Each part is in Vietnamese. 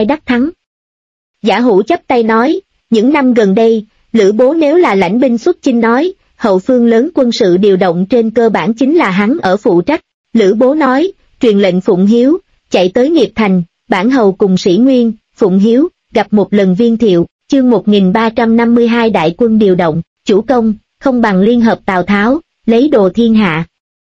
đắc thắng. Giả Hủ chắp tay nói, những năm gần đây, Lữ Bố nếu là lãnh binh xuất chinh nói, hậu phương lớn quân sự điều động trên cơ bản chính là hắn ở phụ trách. Lữ Bố nói, truyền lệnh Phụng Hiếu, chạy tới Nghiệp Thành, bản hầu cùng Sĩ Nguyên, Phụng Hiếu, gặp một lần Viên Thiệu, chương 1352 đại quân điều động, chủ công, không bằng liên hợp Tào Tháo, lấy đồ thiên hạ.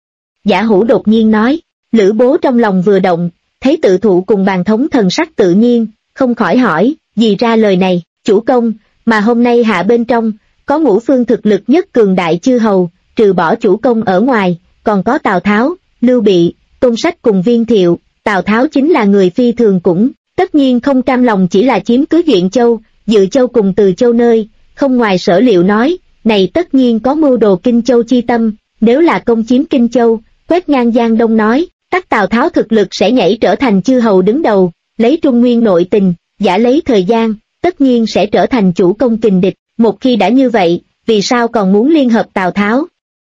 Giả Hủ đột nhiên nói, Lữ Bố trong lòng vừa động, thấy Tự Thụ cùng Bàn Thống thần sắc tự nhiên, không khỏi hỏi, gì ra lời này, chủ công, mà hôm nay hạ bên trong, có ngũ phương thực lực nhất cường đại chư hầu, trừ bỏ chủ công ở ngoài, còn có Tào Tháo, Lưu Bị, Tôn Sách cùng Viên Thiệu. Tào Tháo chính là người phi thường cũng, tất nhiên không cam lòng chỉ là chiếm cứ Duyện Châu, Dự Châu cùng Từ Châu nơi, không ngoài Sở Liệu nói, này tất nhiên có mưu đồ Kinh Châu chi tâm, nếu là công chiếm Kinh Châu, quét ngang Giang Đông nói, tất Tào Tháo thực lực sẽ nhảy trở thành chư hầu đứng đầu, lấy Trung Nguyên nội tình, giả lấy thời gian, tất nhiên sẽ trở thành chủ công kình địch, một khi đã như vậy, vì sao còn muốn liên hợp Tào Tháo?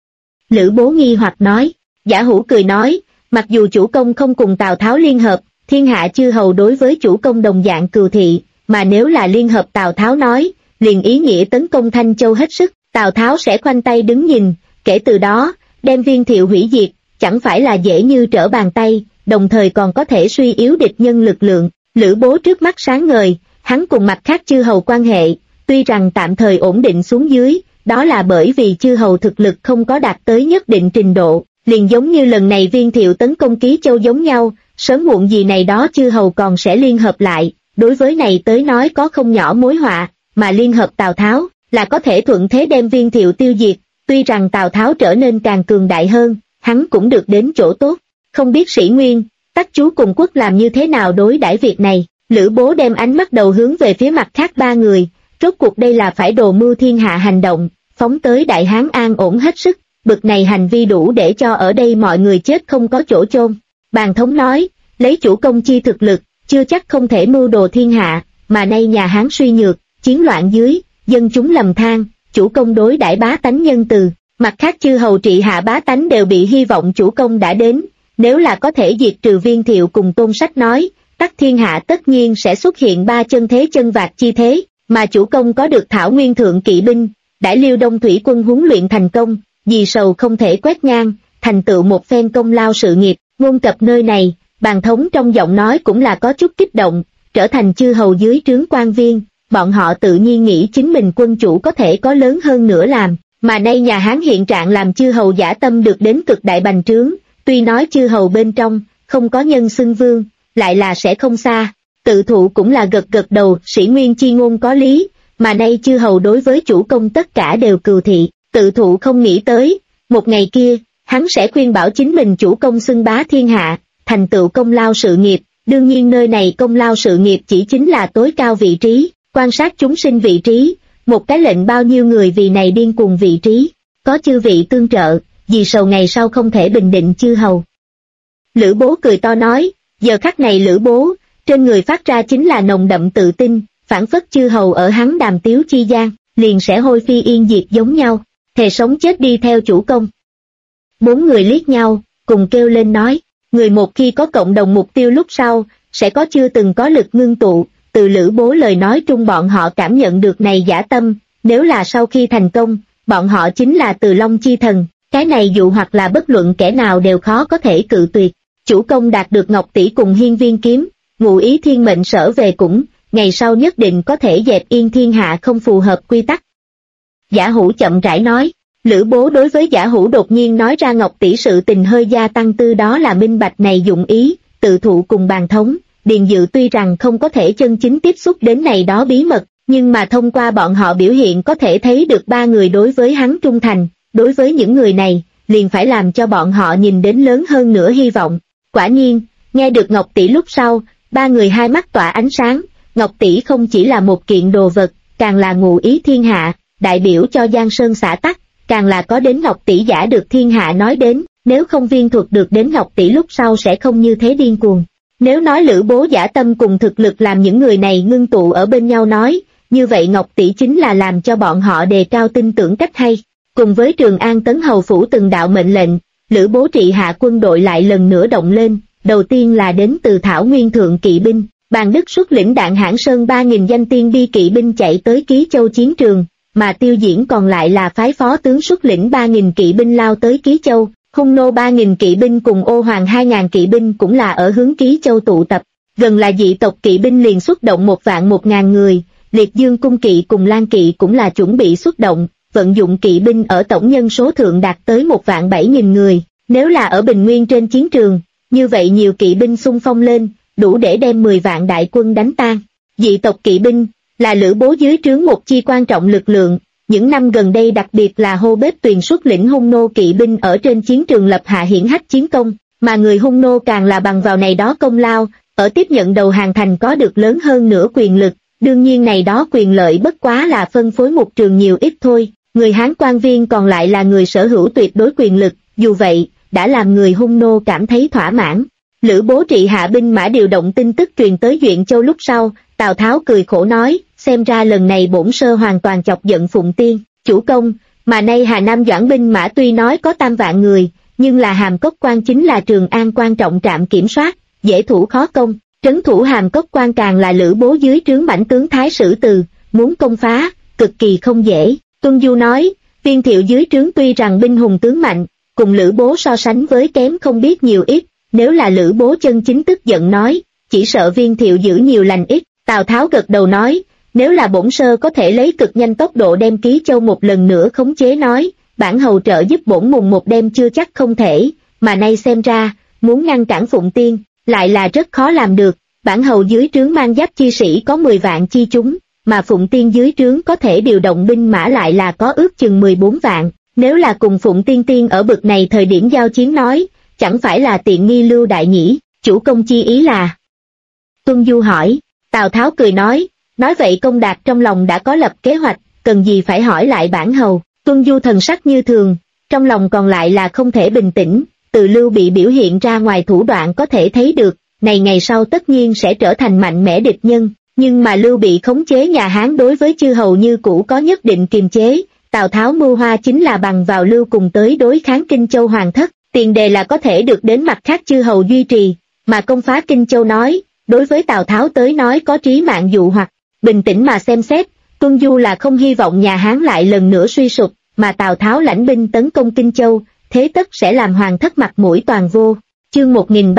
Lữ Bố nghi hoặc nói, Giả Hủ cười nói, mặc dù chủ công không cùng Tào Tháo liên hợp, thiên hạ chư hầu đối với chủ công đồng dạng cừu thị, mà nếu là liên hợp Tào Tháo nói, liền ý nghĩa tấn công Thanh Châu hết sức, Tào Tháo sẽ khoanh tay đứng nhìn, kể từ đó, đem Viên Thiệu hủy diệt, chẳng phải là dễ như trở bàn tay, đồng thời còn có thể suy yếu địch nhân lực lượng. Lữ Bố trước mắt sáng ngời, hắn cùng mặt khác chư hầu quan hệ, tuy rằng tạm thời ổn định xuống dưới, đó là bởi vì chư hầu thực lực không có đạt tới nhất định trình độ, liền giống như lần này Viên Thiệu tấn công Ký Châu giống nhau, sớm muộn gì này đó chư hầu còn sẽ liên hợp lại, đối với này tới nói có không nhỏ mối họa, mà liên hợp Tào Tháo, là có thể thuận thế đem Viên Thiệu tiêu diệt, tuy rằng Tào Tháo trở nên càng cường đại hơn, hắn cũng được đến chỗ tốt, không biết Sĩ Nguyên, Tắc Chú cùng Quốc làm như thế nào đối đãi việc này. Lữ Bố đem ánh mắt đầu hướng về phía mặt khác ba người, rốt cuộc đây là phải đồ mưu thiên hạ hành động, phóng tới Đại Hán an ổn hết sức, bực này hành vi đủ để cho ở đây mọi người chết không có chỗ chôn. Bàn Thống nói, lấy chủ công chi thực lực, chưa chắc không thể mưu đồ thiên hạ, mà nay nhà Hán suy nhược, chiến loạn dưới, dân chúng lầm than, chủ công đối đãi bá tánh nhân từ, mặt khác chư hầu trị hạ bá tánh đều bị hy vọng chủ công đã đến, nếu là có thể diệt trừ Viên Thiệu cùng Tôn Sách nói, tắc thiên hạ tất nhiên sẽ xuất hiện ba chân thế chân vạc chi thế, mà chủ công có được Thảo Nguyên thượng kỵ binh, đã Liêu Đông thủy quân huấn luyện thành công, vì sầu không thể quét ngang, thành tựu một phen công lao sự nghiệp. Ngôn cập nơi này, Bàn Thống trong giọng nói cũng là có chút kích động, trở thành chư hầu dưới trướng quan viên, bọn họ tự nhiên nghĩ chính mình quân chủ có thể có lớn hơn nữa làm, mà nay nhà Hán hiện trạng làm chư hầu dã tâm được đến cực đại bành trướng, tuy nói chư hầu bên trong, không có nhân xưng vương, lại là sẽ không xa. Tự Thụ cũng là gật gật đầu, Sĩ Nguyên chi ngôn có lý, mà nay chư hầu đối với chủ công tất cả đều cừu thị. Tự Thụ không nghĩ tới, một ngày kia, hắn sẽ khuyên bảo chính mình chủ công xưng bá thiên hạ, thành tựu công lao sự nghiệp, đương nhiên nơi này công lao sự nghiệp chỉ chính là tối cao vị trí, quan sát chúng sinh vị trí, một cái lệnh bao nhiêu người vì này điên cuồng vị trí, có chư vị tương trợ, vì sầu ngày sau không thể bình định chư hầu. Lữ Bố cười to nói, giờ khắc này Lữ Bố, trên người phát ra chính là nồng đậm tự tin, phản phất chư hầu ở hắn đàm tiếu chi gian, liền sẽ hôi phi yên diệt giống nhau, thề sống chết đi theo chủ công. Bốn người liếc nhau, cùng kêu lên nói, người một khi có cộng đồng mục tiêu lúc sau, sẽ có chưa từng có lực ngưng tụ, từ Lữ Bố lời nói trung bọn họ cảm nhận được này dã tâm, nếu là sau khi thành công, bọn họ chính là Từ Long chi thần, cái này dụ hoặc là bất luận kẻ nào đều khó có thể cự tuyệt. Chủ công đạt được Ngọc Tỷ cùng Hiên Viên kiếm, ngụ ý thiên mệnh sở về cũng, ngày sau nhất định có thể dẹp yên thiên hạ không phù hợp quy tắc. Giả Hủ chậm rãi nói, Lữ Bố đối với Giả Hủ đột nhiên nói ra Ngọc Tỷ sự tình hơi gia tăng tư đó là minh bạch này dụng ý. Tự Thụ cùng Bàn Thống, Điền Dự tuy rằng không có thể chân chính tiếp xúc đến này đó bí mật, nhưng mà thông qua bọn họ biểu hiện có thể thấy được ba người đối với hắn trung thành, đối với những người này, liền phải làm cho bọn họ nhìn đến lớn hơn nữa hy vọng. Quả nhiên, nghe được Ngọc Tỷ lúc sau, ba người hai mắt tỏa ánh sáng, Ngọc Tỷ không chỉ là một kiện đồ vật, càng là ngụ ý thiên hạ, đại biểu cho Giang Sơn xã tắc, càng là có đến Ngọc Tỷ giả được thiên hạ nói đến, nếu không viên thuật được đến Ngọc Tỷ lúc sau sẽ không như thế điên cuồng. Nếu nói Lữ Bố giả tâm cùng thực lực làm những người này ngưng tụ ở bên nhau nói, như vậy Ngọc Tỷ chính là làm cho bọn họ đề cao tin tưởng cách hay. Cùng với Trường An Tấn Hầu Phủ từng đạo mệnh lệnh, Lữ Bố trị hạ quân đội lại lần nữa động lên, đầu tiên là đến từ Thảo Nguyên thượng kỵ binh, Bàn Đức xuất lĩnh Đạn Hãn Sơn 3.000 danh tiên đi kỵ binh chạy tới Ký Châu chiến trường, mà Tiêu Diễn còn lại là phái phó tướng xuất lĩnh 3.000 kỵ binh lao tới Ký Châu. Hung nô 3.000 kỵ binh cùng Ô Hoàng 2.000 kỵ binh cũng là ở hướng Ký Châu tụ tập. Gần là dị tộc kỵ binh liền xuất động 1.000 người, Liệt Dương cung kỵ cùng Lan kỵ cũng là chuẩn bị xuất động, vận dụng kỵ binh ở tổng nhân số thượng đạt tới 1.700.000 người. Nếu là ở Bình Nguyên trên chiến trường, như vậy nhiều kỵ binh xung phong lên, đủ để đem 10 vạn đại quân đánh tan. Dị tộc kỵ binh là Lữ Bố dưới trướng một chi quan trọng lực lượng, những năm gần đây đặc biệt là Hô Bếp Tuyền xuất lĩnh hung nô kỵ binh ở trên chiến trường lập hạ hiển hách chiến công, mà người hung nô càng là bằng vào này đó công lao, ở tiếp nhận đầu hàng thành có được lớn hơn nữa quyền lực, đương nhiên này đó quyền lợi bất quá là phân phối một trường nhiều ít thôi, người Hán quan viên còn lại là người sở hữu tuyệt đối quyền lực, dù vậy, đã làm người hung nô cảm thấy thỏa mãn. Lữ Bố trị hạ binh mã điều động tin tức truyền tới Duyện Châu lúc sau, Tào Tháo cười khổ nói, xem ra lần này bổn sơ hoàn toàn chọc giận Phụng Tiên, chủ công, mà nay Hà Nam Doãn binh mã tuy nói có 3 vạn người, nhưng là Hàm Cốc Quan chính là Trường An quan trọng trạm kiểm soát, dễ thủ khó công, trấn thủ Hàm Cốc Quan càng là Lữ Bố dưới trướng mãnh tướng Thái Sử Từ, muốn công phá, cực kỳ không dễ. Tuân Du nói, Viên Thiệu dưới trướng tuy rằng binh hùng tướng mạnh, cùng Lữ Bố so sánh với kém không biết nhiều ít, nếu là Lữ Bố chân chính tức giận nói, chỉ sợ Viên Thiệu giữ nhiều lành ít. Tào Tháo gật đầu nói, nếu là bổn sơ có thể lấy cực nhanh tốc độ đem Ký Châu một lần nữa khống chế nói, bản hầu trợ giúp bổn mùng một đêm chưa chắc không thể, mà nay xem ra, muốn ngăn cản Phụng Tiên, lại là rất khó làm được, bản hầu dưới trướng mang giáp chi sĩ có 10 vạn chi chúng, mà Phụng Tiên dưới trướng có thể điều động binh mã lại là có ước chừng 14 vạn, nếu là cùng Phụng Tiên Tiên ở bực này thời điểm giao chiến nói, chẳng phải là tiện nghi Lưu Đại nhỉ, chủ công chi ý là. Tuân Du hỏi, Tào Tháo cười nói vậy Công Đạt trong lòng đã có lập kế hoạch, cần gì phải hỏi lại bản hầu. Tuân Du thần sắc như thường, trong lòng còn lại là không thể bình tĩnh, từ Lưu Bị biểu hiện ra ngoài thủ đoạn có thể thấy được, này ngày sau tất nhiên sẽ trở thành mạnh mẽ địch nhân, nhưng mà Lưu Bị khống chế nhà Hán đối với chư hầu như cũ có nhất định kiềm chế, Tào Tháo mưu hoa chính là bằng vào Lưu cùng tới đối kháng Kinh Châu Hoàng thất, tiền đề là có thể được đến mặt khác chư hầu duy trì, mà công phá Kinh Châu nói, đối với Tào Tháo tới nói có trí mạng dụ hoặc, bình tĩnh mà xem xét, Tuân Du là không hy vọng nhà Hán lại lần nữa suy sụp, mà Tào Tháo lãnh binh tấn công Kinh Châu, thế tất sẽ làm Hoàng thất mặt mũi toàn vô. Chương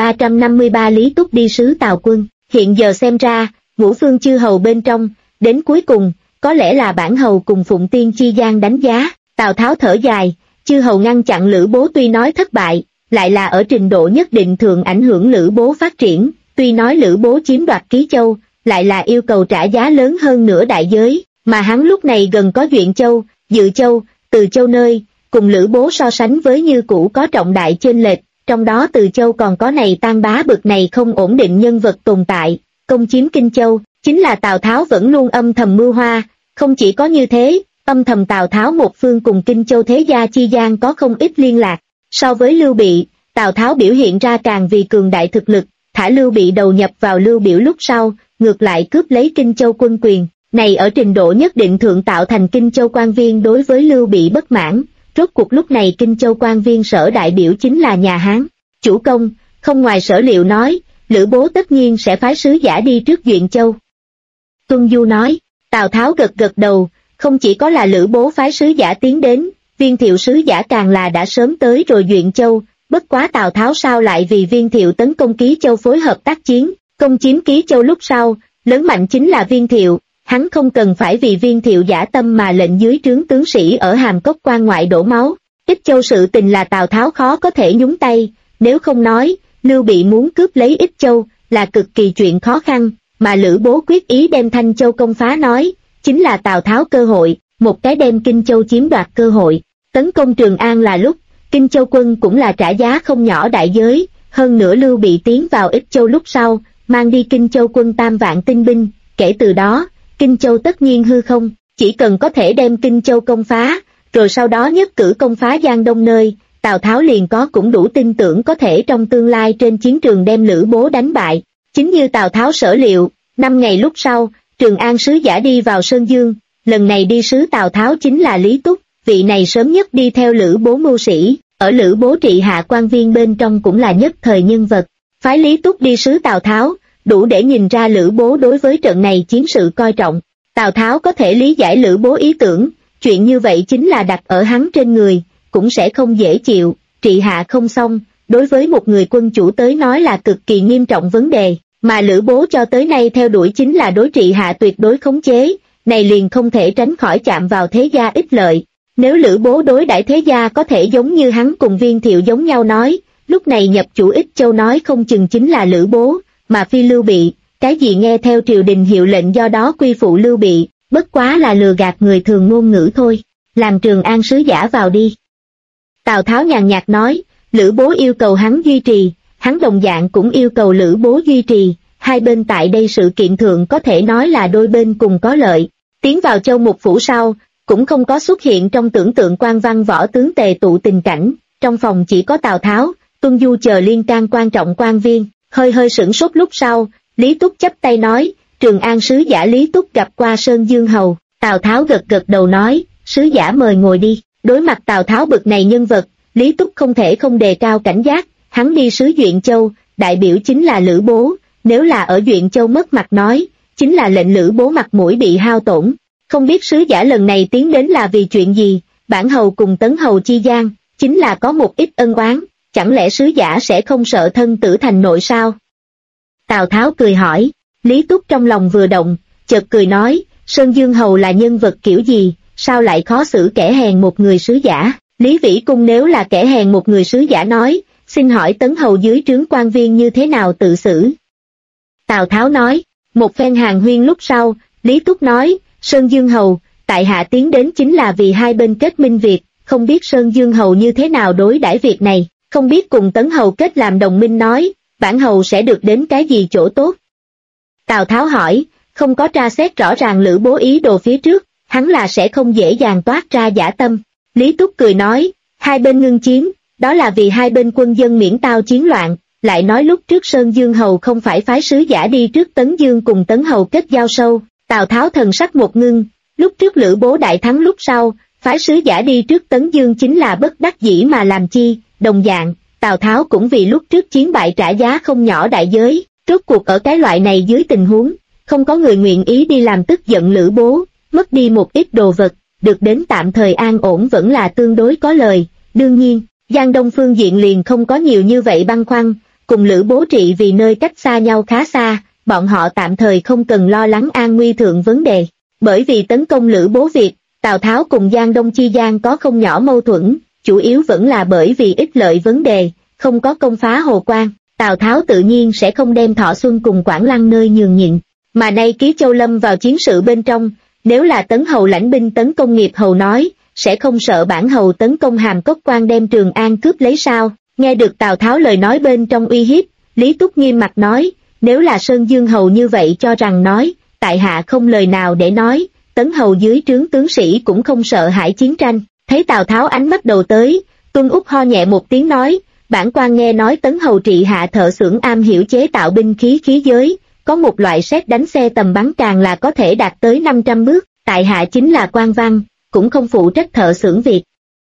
1353 Lý Túc đi sứ Tào quân, hiện giờ xem ra, ngũ phương chư hầu bên trong, đến cuối cùng, có lẽ là bản hầu cùng Phụng Tiên chi gian đánh giá, Tào Tháo thở dài, chư hầu ngăn chặn Lữ Bố tuy nói thất bại, lại là ở trình độ nhất định thường ảnh hưởng Lữ Bố phát triển, tuy nói Lữ Bố chiếm đoạt Ký Châu, lại là yêu cầu trả giá lớn hơn nửa đại giới, mà hắn lúc này gần có Duyện Châu, Dự Châu, Từ Châu nơi, cùng Lữ Bố so sánh với như cũ có trọng đại chênh lệch, trong đó Từ Châu còn có này Tan Bá bực này không ổn định nhân vật tồn tại, công chiếm Kinh Châu, chính là Tào Tháo vẫn luôn âm thầm mưu hoa, không chỉ có như thế, âm thầm Tào Tháo một phương cùng Kinh Châu thế gia chi gian có không ít liên lạc, so với Lưu Bị, Tào Tháo biểu hiện ra càng vì cường đại thực lực, thả Lưu Bị đầu nhập vào Lưu Biểu lúc sau, ngược lại cướp lấy Kinh Châu quân quyền, này ở trình độ nhất định thượng tạo thành Kinh Châu quan viên đối với Lưu Bị bất mãn, rốt cuộc lúc này Kinh Châu quan viên sở đại biểu chính là nhà Hán. Chủ công, không ngoài sở liệu nói, Lữ Bố tất nhiên sẽ phái sứ giả đi trước Duyện Châu. Tuân Du nói, Tào Tháo gật gật đầu, không chỉ có là Lữ Bố phái sứ giả tiến đến, Viên Thiệu sứ giả càng là đã sớm tới rồi Duyện Châu, bất quá Tào Tháo sao lại vì Viên Thiệu tấn công Ký Châu phối hợp tác chiến, công chiếm Ký Châu lúc sau, lớn mạnh chính là Viên Thiệu, hắn không cần phải vì Viên Thiệu giả tâm mà lệnh dưới trướng tướng sĩ ở Hàm Cốc Quan ngoại đổ máu, Ích Châu sự tình là Tào Tháo khó có thể nhúng tay, nếu không nói, Lưu Bị muốn cướp lấy Ích Châu, là cực kỳ chuyện khó khăn, mà Lữ Bố quyết ý đem Thanh Châu công phá nói, chính là Tào Tháo cơ hội, một cái đem Kinh Châu chiếm đoạt cơ hội, tấn công Trường An là lúc, Kinh Châu quân cũng là trả giá không nhỏ đại giới, hơn nữa Lưu Bị tiến vào Ích Châu lúc sau, mang đi Kinh Châu quân 3 vạn tinh binh, kể từ đó, Kinh Châu tất nhiên hư không, chỉ cần có thể đem Kinh Châu công phá, rồi sau đó nhất cử công phá Giang Đông nơi, Tào Tháo liền có cũng đủ tin tưởng có thể trong tương lai trên chiến trường đem Lữ Bố đánh bại. Chính như Tào Tháo sở liệu, 5 ngày lúc sau, Trường An sứ giả đi vào Sơn Dương, lần này đi sứ Tào Tháo chính là Lý Túc, vị này sớm nhất đi theo Lữ Bố mưu sĩ, ở Lữ Bố trị hạ quan viên bên trong cũng là nhất thời nhân vật. Phái Lý Túc đi sứ Tào Tháo, đủ để nhìn ra Lữ Bố đối với trận này chiến sự coi trọng. Tào Tháo có thể lý giải Lữ Bố ý tưởng, chuyện như vậy chính là đặt ở hắn trên người, cũng sẽ không dễ chịu, trị hạ không xong, đối với một người quân chủ tới nói là cực kỳ nghiêm trọng vấn đề, mà Lữ Bố cho tới nay theo đuổi chính là đối trị hạ tuyệt đối khống chế, này liền không thể tránh khỏi chạm vào thế gia ích lợi. Nếu Lữ Bố đối đãi thế gia có thể giống như hắn cùng Viên Thiệu giống nhau nói, lúc này nhập chủ Ích Châu nói không chừng chính là Lữ Bố, mà phi Lưu Bị, cái gì nghe theo triều đình hiệu lệnh do đó quy phụ Lưu Bị, bất quá là lừa gạt người thường ngôn ngữ thôi, làm Trường An sứ giả vào đi. Tào Tháo nhàn nhạt nói, Lữ Bố yêu cầu hắn duy trì, hắn đồng dạng cũng yêu cầu Lữ Bố duy trì, hai bên tại đây sự kiện thượng có thể nói là đôi bên cùng có lợi. Tiến vào Châu Mục Phủ sau, cũng không có xuất hiện trong tưởng tượng quan văn võ tướng tề tụ tình cảnh, trong phòng chỉ có Tào Tháo, Tuân Du chờ liên can quan trọng quan viên, hơi sửng sốt lúc sau, Lý Túc chắp tay nói, Trường An sứ giả Lý Túc gặp qua Sơn Dương Hầu, Tào Tháo gật đầu nói, sứ giả mời ngồi đi. Đối mặt Tào Tháo bực này nhân vật, Lý Túc không thể không đề cao cảnh giác, hắn đi sứ Duyện Châu, đại biểu chính là Lữ Bố, nếu là ở Duyện Châu mất mặt nói, chính là lệnh Lữ Bố mặt mũi bị hao tổn. Không biết sứ giả lần này tiến đến là vì chuyện gì, Bản Hầu cùng Tấn Hầu chi gian, chính là có một ít ân oán, chẳng lẽ sứ giả sẽ không sợ thân tử thành nội sao? Tào Tháo cười hỏi, Lý Túc trong lòng vừa động, chợt cười nói, Sơn Dương Hầu là nhân vật kiểu gì, sao lại khó xử kẻ hèn một người sứ giả? Lý Vĩ Cung nếu là kẻ hèn một người sứ giả nói, xin hỏi Tấn Hầu dưới trướng quan viên như thế nào tự xử? Tào Tháo nói, một phen hàn huyên lúc sau, Lý Túc nói, Sơn Dương Hầu, tại hạ tiến đến chính là vì hai bên kết minh việc, không biết Sơn Dương Hầu như thế nào đối đãi việc này, không biết cùng Tấn Hầu kết làm đồng minh nói, Bản Hầu sẽ được đến cái gì chỗ tốt? Tào Tháo hỏi, không có tra xét rõ ràng Lữ Bố ý đồ phía trước, hắn là sẽ không dễ dàng toát ra dã tâm. Lý Túc cười nói, hai bên ngưng chiến, đó là vì hai bên quân dân miễn tao chiến loạn, lại nói lúc trước Sơn Dương Hầu không phải phái sứ giả đi trước Tấn Dương cùng Tấn Hầu kết giao sâu. Tào Tháo thần sắc một ngưng, lúc trước Lữ Bố đại thắng lúc sau, phái sứ giả đi trước Tấn Dương chính là bất đắc dĩ mà làm chi, đồng dạng, Tào Tháo cũng vì lúc trước chiến bại trả giá không nhỏ đại giới, rốt cuộc ở cái loại này dưới tình huống, không có người nguyện ý đi làm tức giận Lữ Bố, mất đi một ít đồ vật, được đến tạm thời an ổn vẫn là tương đối có lời, đương nhiên, Giang Đông phương diện liền không có nhiều như vậy băn khoăn, cùng Lữ Bố trị vì nơi cách xa nhau khá xa, bọn họ tạm thời không cần lo lắng an nguy thượng vấn đề, bởi vì tấn công Lữ Bố việc, Tào Tháo cùng Giang Đông chi gian có không nhỏ mâu thuẫn, chủ yếu vẫn là bởi vì ích lợi vấn đề, không có công phá Hồ Quan, Tào Tháo tự nhiên sẽ không đem Thọ Xuân cùng Quảng Lăng nơi nhường nhịn, mà nay Ký Châu lâm vào chiến sự bên trong, nếu là Tấn Hầu lãnh binh tấn công Nghiệp Hầu nói, sẽ không sợ Bản Hầu tấn công Hàm Cốc Quan đem Trường An cướp lấy sao? Nghe được Tào Tháo lời nói bên trong uy hiếp, Lý Túc nghiêm mặt nói, nếu là Sơn Dương Hầu như vậy cho rằng nói, tại hạ không lời nào để nói, Tấn Hầu dưới trướng tướng sĩ cũng không sợ hãi chiến tranh. Thấy Tào Tháo ánh mắt đầu tới, Tuân Úc ho nhẹ một tiếng nói, bản quan nghe nói Tấn Hầu trị hạ thợ xưởng am hiểu chế tạo binh khí khí giới, có một loại sét đánh xe tầm bắn càng là có thể đạt tới 500 bước, tại hạ chính là quan văn, cũng không phụ trách thợ xưởng việc.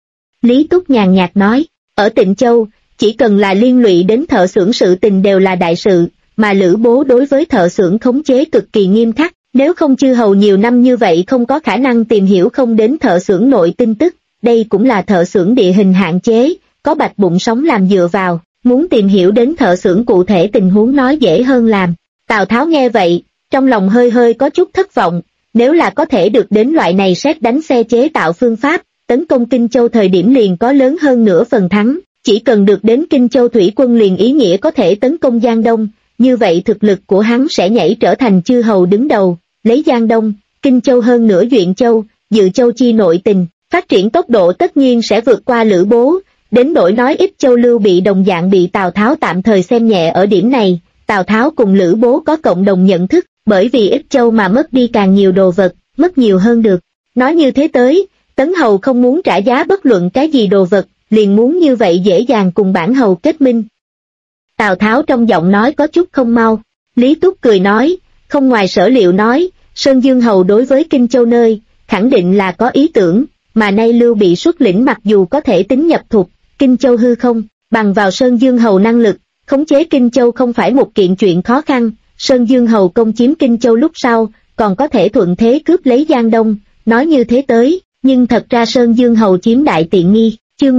Lý Túc nhàn nhạt nói, ở Tịnh Châu, chỉ cần là liên lụy đến thợ xưởng sự tình đều là đại sự, mà Lữ Bố đối với thợ xưởng khống chế cực kỳ nghiêm khắc, nếu không chư hầu nhiều năm như vậy không có khả năng tìm hiểu không đến thợ xưởng nội tin tức, đây cũng là thợ xưởng địa hình hạn chế, có bạch bụng sống làm dựa vào, muốn tìm hiểu đến thợ xưởng cụ thể tình huống nói dễ hơn làm. Tào Tháo nghe vậy, trong lòng hơi có chút thất vọng, nếu là có thể được đến loại này sét đánh xe chế tạo phương pháp, tấn công Kinh Châu thời điểm liền có lớn hơn nửa phần thắng, chỉ cần được đến Kinh Châu thủy quân liền ý nghĩa có thể tấn công Giang Đông, như vậy thực lực của hắn sẽ nhảy trở thành chư hầu đứng đầu, lấy Giang Đông, Kinh Châu hơn nửa Duyện Châu, Dự Châu chi nội tình, phát triển tốc độ tất nhiên sẽ vượt qua Lữ Bố, đến nỗi nói Ích Châu Lưu Bị đồng dạng bị Tào Tháo tạm thời xem nhẹ ở điểm này, Tào Tháo cùng Lữ Bố có cộng đồng nhận thức, bởi vì Ích Châu mà mất đi càng nhiều đồ vật, mất nhiều hơn được. Nói như thế tới, Tấn Hầu không muốn trả giá bất luận cái gì đồ vật, liền muốn như vậy dễ dàng cùng Bản Hầu kết minh. Tào Tháo trong giọng nói có chút không mau, Lý Túc cười nói, không ngoài sở liệu nói, Sơn Dương Hầu đối với Kinh Châu nơi, khẳng định là có ý tưởng, mà nay Lưu Bị xuất lĩnh mặc dù có thể tính nhập thuộc, Kinh Châu hư không, bằng vào Sơn Dương Hầu năng lực, khống chế Kinh Châu không phải một kiện chuyện khó khăn, Sơn Dương Hầu công chiếm Kinh Châu lúc sau, còn có thể thuận thế cướp lấy Giang Đông, nói như thế tới, nhưng thật ra Sơn Dương Hầu chiếm đại tiện nghi. Chương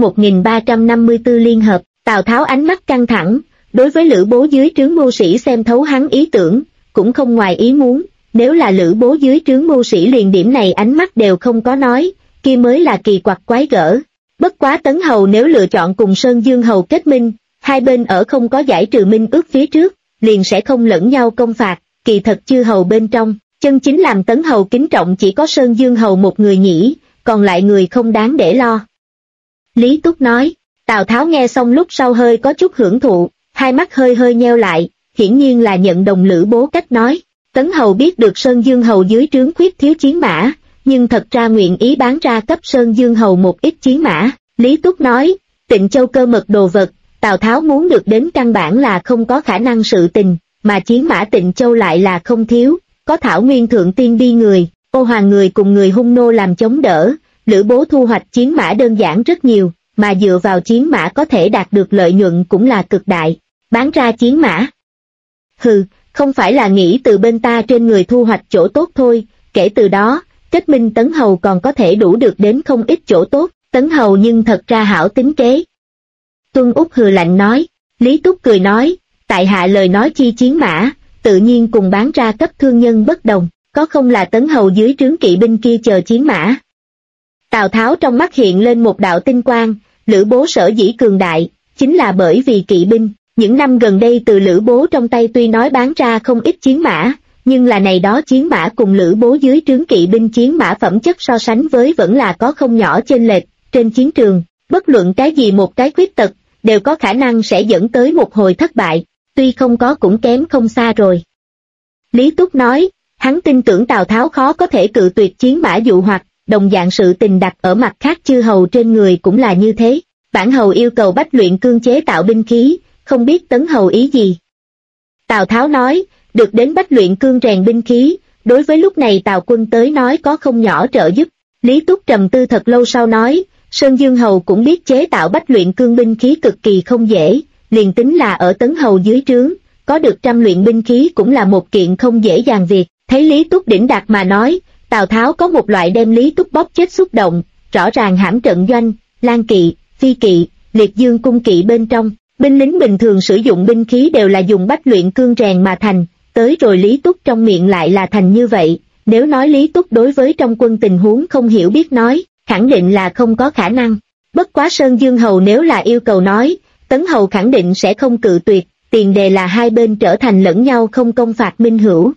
1354 liên hợp, Tào Tháo ánh mắt căng thẳng, đối với Lữ Bố dưới trướng mưu sĩ xem thấu hắn ý tưởng, cũng không ngoài ý muốn, nếu là Lữ Bố dưới trướng mưu sĩ liền điểm này ánh mắt đều không có nói, kia mới là kỳ quặc quái gở. Bất quá Tấn Hầu nếu lựa chọn cùng Sơn Dương Hầu kết minh, hai bên ở không có giải trừ minh ước phía trước, liền sẽ không lẫn nhau công phạt, kỳ thật chư hầu bên trong, chân chính làm Tấn Hầu kính trọng chỉ có Sơn Dương Hầu một người nhỉ, còn lại người không đáng để lo. Lý Túc nói, Tào Tháo nghe xong lúc sau hơi có chút hưởng thụ, hai mắt hơi hơi nheo lại, hiển nhiên là nhận đồng Lữ Bố cách nói. Tấn Hầu biết được Sơn Dương Hầu dưới trướng khuyết thiếu chiến mã, nhưng thật ra nguyện ý bán ra cấp Sơn Dương Hầu một ít chiến mã. Lý Túc nói, Tịnh Châu cơ mật đồ vật, Tào Tháo muốn được đến căn bản là không có khả năng sự tình, mà chiến mã Tịnh Châu lại là không thiếu, có Thảo Nguyên Thượng Tiên Bi người, ô hoàng người cùng người hung nô làm chống đỡ, Lữ Bố thu hoạch chiến mã đơn giản rất nhiều, mà dựa vào chiến mã có thể đạt được lợi nhuận cũng là cực đại. Bán ra chiến mã? Hừ, không phải là nghĩ từ bên ta trên người thu hoạch chỗ tốt thôi, kể từ đó, kết minh Tấn Hầu còn có thể đủ được đến không ít chỗ tốt, Tấn Hầu nhưng thật ra hảo tính kế. Tuân Úc hừ lạnh nói, Lý Túc cười nói, tại hạ lời nói chi chiến mã, tự nhiên cùng bán ra cấp thương nhân bất đồng, có không là Tấn Hầu dưới trướng kỵ binh kia chờ chiến mã. Tào Tháo trong mắt hiện lên một đạo tinh quang, Lữ Bố sở dĩ cường đại, chính là bởi vì kỵ binh. Những năm gần đây từ Lữ Bố trong tay tuy nói bán ra không ít chiến mã, nhưng là này đó chiến mã cùng Lữ Bố dưới trướng kỵ binh chiến mã phẩm chất so sánh với vẫn là có không nhỏ chênh lệch. Trên chiến trường, bất luận cái gì một cái khuyết tật, đều có khả năng sẽ dẫn tới một hồi thất bại, tuy không có cũng kém không xa rồi. Lý Túc nói, hắn tin tưởng Tào Tháo khó có thể cự tuyệt chiến mã dụ hoặc, đồng dạng sự tình đặt ở mặt khác chư hầu trên người cũng là như thế. Bản hầu yêu cầu Bách Luyện Cương chế tạo binh khí, không biết Tấn Hầu ý gì. Tào Tháo nói, được đến Bách Luyện Cương rèn binh khí, đối với lúc này Tào quân tới nói có không nhỏ trợ giúp. Lý Túc trầm tư thật lâu sau nói, Sơn Dương Hầu cũng biết chế tạo Bách Luyện Cương binh khí cực kỳ không dễ, liền tính là ở Tấn Hầu dưới trướng, có được trăm luyện binh khí cũng là một kiện không dễ dàng việc. Thấy Lý Túc đỉnh đạt mà nói, Tào Tháo có một loại đem Lý Túc bóp chết xúc động, rõ ràng hãm trận doanh, Lan kỵ, Phi kỵ, Liệt Dương cung kỵ bên trong. Binh lính bình thường sử dụng binh khí đều là dùng Bách Luyện Cương rèn mà thành, tới rồi Lý Túc trong miệng lại là thành như vậy, nếu nói Lý Túc đối với trong quân tình huống không hiểu biết nói, khẳng định là không có khả năng. Bất quá Sơn Dương Hầu nếu là yêu cầu nói, Tấn Hầu khẳng định sẽ không cự tuyệt, tiền đề là hai bên trở thành lẫn nhau không công phạt minh hữu.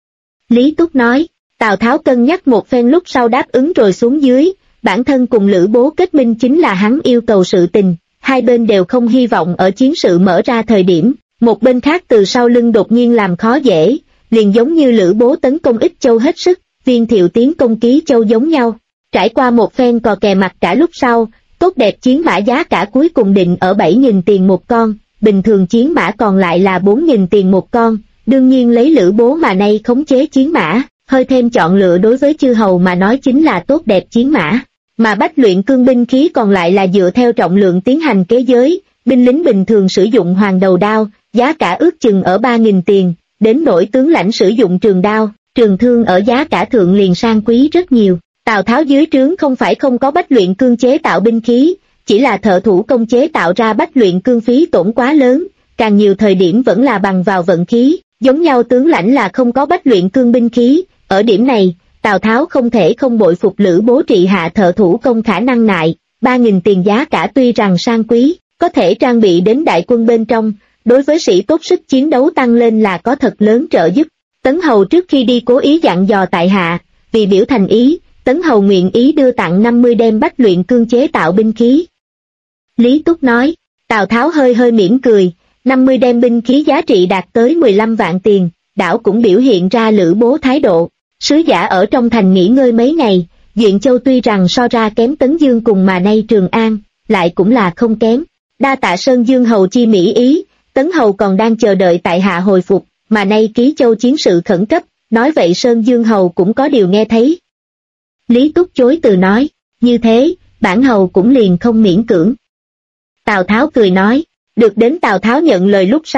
Lý Túc nói, Tào Tháo cân nhắc một phen lúc sau đáp ứng rồi xuống dưới, bản thân cùng Lữ Bố kết minh chính là hắn yêu cầu sự tình. Hai bên đều không hy vọng ở chiến sự mở ra thời điểm, một bên khác từ sau lưng đột nhiên làm khó dễ, liền giống như Lữ Bố tấn công Ích Châu hết sức, Viên Thiệu tiến công Ký Châu giống nhau. Trải qua một phen cò kè mặt cả lúc sau, tốt đẹp chiến mã giá cả cuối cùng định ở 7.000 tiền một con, bình thường chiến mã còn lại là 4.000 tiền một con, đương nhiên lấy Lữ Bố mà nay khống chế chiến mã, hơi thêm chọn lựa đối với chư hầu mà nói chính là tốt đẹp chiến mã. Mà Bách Luyện Cương binh khí còn lại là dựa theo trọng lượng tiến hành kế giới, binh lính bình thường sử dụng hoàng đầu đao, giá cả ước chừng ở 3.000 tiền, đến nỗi tướng lãnh sử dụng trường đao, trường thương ở giá cả thượng liền sang quý rất nhiều. Tào Tháo dưới trướng không phải không có Bách Luyện Cương chế tạo binh khí, chỉ là thợ thủ công chế tạo ra Bách Luyện Cương phí tổn quá lớn, càng nhiều thời điểm vẫn là bằng vào vận khí, giống nhau tướng lãnh là không có Bách Luyện Cương binh khí, ở điểm này. Tào Tháo không thể không bội phục Lữ Bố trị hạ thợ thủ công khả năng nại, 3.000 tiền giá cả tuy rằng sang quý, có thể trang bị đến đại quân bên trong, đối với sĩ tốt sức chiến đấu tăng lên là có thật lớn trợ giúp. Tấn Hầu trước khi đi cố ý dặn dò tại hạ, vì biểu thành ý, Tấn Hầu nguyện ý đưa tặng 50 đem Bách Luyện Cương chế tạo binh khí. Lý Túc nói, Tào Tháo hơi hơi mỉm cười, 50 đem binh khí giá trị đạt tới 15 vạn tiền, đảo cũng biểu hiện ra Lữ Bố thái độ. Sứ giả ở trong thành nghỉ ngơi mấy ngày, Duyện Châu tuy rằng so ra kém Tấn Dương cùng mà nay Trường An, lại cũng là không kém. Đa tạ Sơn Dương Hầu chi mỹ ý, Tấn Hầu còn đang chờ đợi tại hạ hồi phục, mà nay Ký Châu chiến sự khẩn cấp, nói vậy Sơn Dương Hầu cũng có điều nghe thấy. Lý Túc chối từ nói, như thế, bản hầu cũng liền không miễn cưỡng. Tào Tháo cười nói, được đến Tào Tháo nhận lời lúc sau,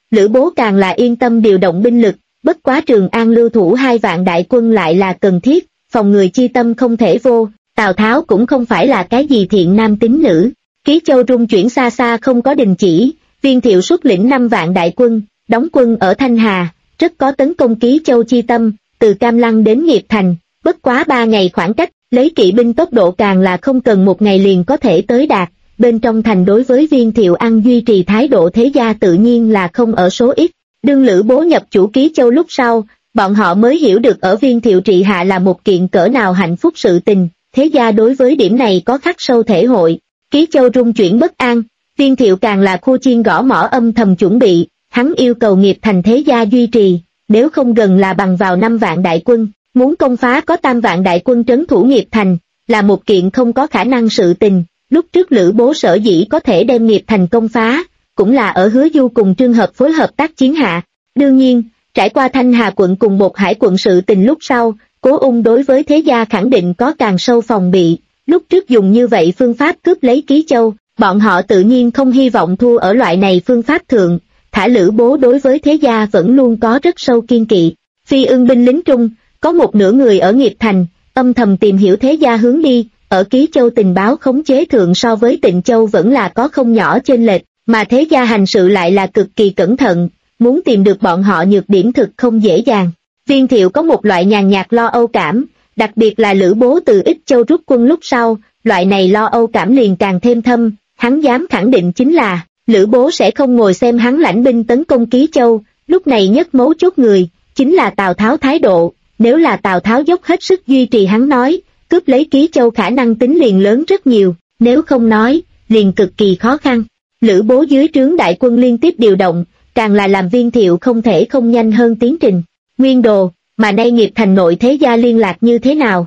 Lữ Bố càng là yên tâm điều động binh lực, bất quá Trường An lưu thủ 2 vạn đại quân lại là cần thiết, phòng người chi tâm không thể vô, Tào Tháo cũng không phải là cái gì thiện nam tín nữ. Ký Châu rung chuyển xa xa không có đình chỉ, Viên Thiệu xuất lĩnh 5 vạn đại quân, đóng quân ở Thanh Hà, rất có tấn công Ký Châu chi tâm, từ Cam Lăng đến Nghiệp Thành, bất quá 3 ngày khoảng cách, lấy kỵ binh tốc độ càng là không cần 1 ngày liền có thể tới đạt. Bên trong thành đối với Viên Thiệu ăn duy trì thái độ thế gia tự nhiên là không ở số ít. Đương Lữ Bố nhập chủ Ký Châu lúc sau, bọn họ mới hiểu được ở Viên Thiệu trị hạ là một kiện cỡ nào hạnh phúc sự tình, thế gia đối với điểm này có khắc sâu thể hội. Ký Châu rung chuyển bất an, Viên Thiệu càng là khu chiên gõ mỏ âm thầm chuẩn bị, hắn yêu cầu Nghiệp Thành thế gia duy trì, nếu không gần là bằng vào 5 vạn đại quân, muốn công phá có 3 vạn đại quân trấn thủ Nghiệp Thành, là một kiện không có khả năng sự tình. Lúc trước Lữ Bố sở dĩ có thể đem Nghiệp Thành công phá, cũng là ở Hứa Du cùng Trương Hợp phối hợp tác chiến hạ. Đương nhiên, trải qua Thanh Hà quận cùng Bột Hải quận sự tình lúc sau, Cố Ung đối với thế gia khẳng định có càng sâu phòng bị. Lúc trước dùng như vậy phương pháp cướp lấy Ký Châu, bọn họ tự nhiên không hy vọng thua ở loại này phương pháp thượng, thả Lữ Bố đối với thế gia vẫn luôn có rất sâu kiên kỵ. Phi Ưng binh lính trung, có một nửa người ở Nghiệp Thành, âm thầm tìm hiểu thế gia hướng đi, ở Ký Châu tình báo khống chế thượng so với Tịnh Châu vẫn là có không nhỏ chênh lệch, mà thế gia hành sự lại là cực kỳ cẩn thận, muốn tìm được bọn họ nhược điểm thực không dễ dàng. Viên Thiệu có một loại nhàn nhạt lo âu cảm, đặc biệt là Lữ Bố từ Ích Châu rút quân lúc sau, loại này lo âu cảm liền càng thêm thâm, hắn dám khẳng định chính là, Lữ Bố sẽ không ngồi xem hắn lãnh binh tấn công Ký Châu, lúc này nhất mấu chốt người, chính là Tào Tháo thái độ, nếu là Tào Tháo dốc hết sức duy trì hắn nói, cướp lấy Ký Châu khả năng tính liền lớn rất nhiều, nếu không nói, liền cực kỳ khó khăn. Lữ Bố dưới trướng đại quân liên tiếp điều động, càng là làm Viên Thiệu không thể không nhanh hơn tiến trình. Nguyên Đồ, mà nay Nghiệp Thành nội thế gia liên lạc như thế nào?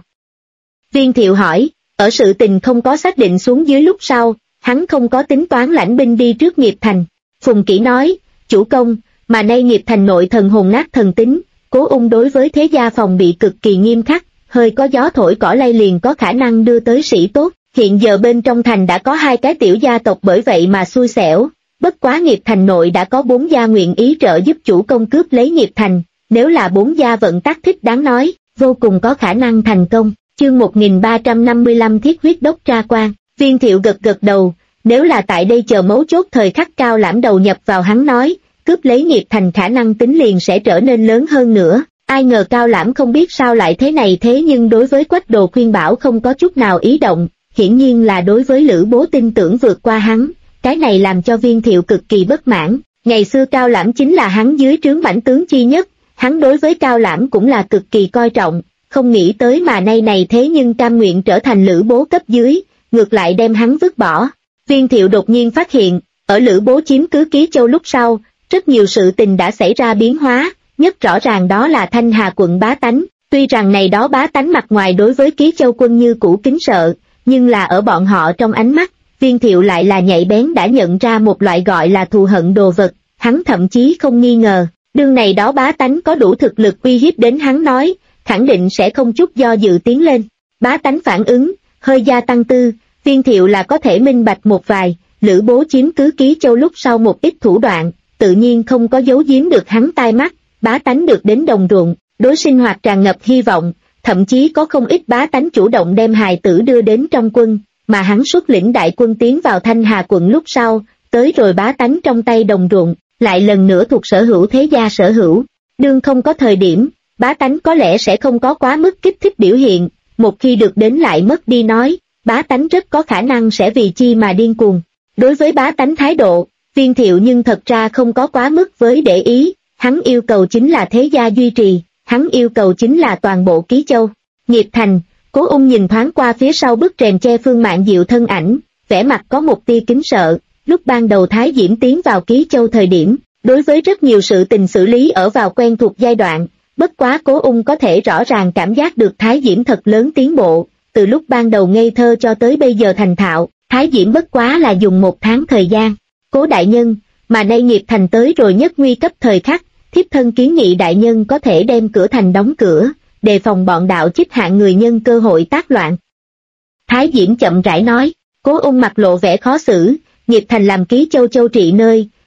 Viên Thiệu hỏi, ở sự tình không có xác định xuống dưới lúc sau, hắn không có tính toán lãnh binh đi trước Nghiệp Thành. Phùng Kỷ nói, chủ công, mà nay Nghiệp Thành nội thần hồn nát thần tính, Cố Ung đối với thế gia phòng bị cực kỳ nghiêm khắc, hơi có gió thổi cỏ lay liền có khả năng đưa tới sĩ tốt. Hiện giờ bên trong thành đã có 2 cái tiểu gia tộc bởi vậy mà xui xẻo, bất quá Nghiệp Thành nội đã có 4 gia nguyện ý trợ giúp chủ công cướp lấy Nghiệp Thành, nếu là 4 gia vận tác thích đáng nói, vô cùng có khả năng thành công. Chương 1355 Thiết huyết đốc tra quan. Viên Thiệu gật đầu, nếu là tại đây chờ mấu chốt thời khắc Cao Lãm đầu nhập vào hắn nói, cướp lấy Nghiệp Thành khả năng tính liền sẽ trở nên lớn hơn nữa. Ai ngờ Cao Lãm không biết sao lại thế này thế nhưng đối với Quách Đồ khuyên bảo không có chút nào ý động, hiển nhiên là đối với Lữ Bố tin tưởng vượt qua hắn, cái này làm cho Viên Thiệu cực kỳ bất mãn. Ngày xưa Cao Lãm chính là hắn dưới trướng mãnh tướng chi nhất, hắn đối với Cao Lãm cũng là cực kỳ coi trọng, không nghĩ tới mà nay này thế nhưng cam nguyện trở thành Lữ Bố cấp dưới, ngược lại đem hắn vứt bỏ. Viên Thiệu đột nhiên phát hiện, ở Lữ Bố chiếm cứ Ký Châu lúc sau, rất nhiều sự tình đã xảy ra biến hóa, nhất rõ ràng đó là Thanh Hà quận bá tánh, tuy rằng này đó bá tánh mặt ngoài đối với Ký Châu quân như cũ kính sợ, nhưng là ở bọn họ trong ánh mắt, Viên Thiệu lại là nhạy bén đã nhận ra một loại gọi là thù hận đồ vật, hắn thậm chí không nghi ngờ, đương này đó bá tánh có đủ thực lực uy hiếp đến hắn nói, khẳng định sẽ không chút do dự tiến lên. Bá tánh phản ứng, hơi gia tăng tư, Viên Thiệu là có thể minh bạch một vài, Lữ Bố chiếm cứ Ký Châu lúc sau một ít thủ đoạn, tự nhiên không có giấu giếm được hắn tai mắt, bá tánh được đến đồng ruộng, đối sinh hoạt tràn ngập hy vọng, thậm chí có không ít bá tánh chủ động đem hài tử đưa đến trong quân, mà hắn xuất lĩnh đại quân tiến vào Thanh Hà quận lúc sau, tới rồi bá tánh trong tay đồng ruộng, lại lần nữa thuộc sở hữu thế gia sở hữu. Đương không có thời điểm, bá tánh có lẽ sẽ không có quá mức kích thích biểu hiện, một khi được đến lại mất đi nói, bá tánh rất có khả năng sẽ vì chi mà điên cuồng. Đối với bá tánh thái độ, Viên Thiệu nhưng thật ra không có quá mức với để ý, hắn yêu cầu chính là thế gia duy trì, hắn yêu cầu chính là toàn bộ Ký Châu. Nghiệp Thành, Cố Ung nhìn thoáng qua phía sau bức rèm che Phương Mạn Diệu thân ảnh, vẻ mặt có một tia kính sợ, lúc ban đầu Thái Diễm tiến vào Ký Châu thời điểm, đối với rất nhiều sự tình xử lý ở vào quen thuộc giai đoạn, bất quá Cố Ung có thể rõ ràng cảm giác được Thái Diễm thật lớn tiến bộ, từ lúc ban đầu ngây thơ cho tới bây giờ thành thạo, Thái Diễm bất quá là dùng 1 tháng thời gian. Cố đại nhân, mà nay Nghiệp Thành tới rồi nhất nguy cấp thời khắc, thiếp thân kiến nghị đại nhân có thể đem cửa thành đóng cửa, đề phòng bọn đạo chích hạng người nhân cơ hội tác loạn. Thái Diễm chậm rãi nói, Cố Ung mặt lộ vẻ khó xử, Nghiệp Thành làm Ký Châu châu trị nơi,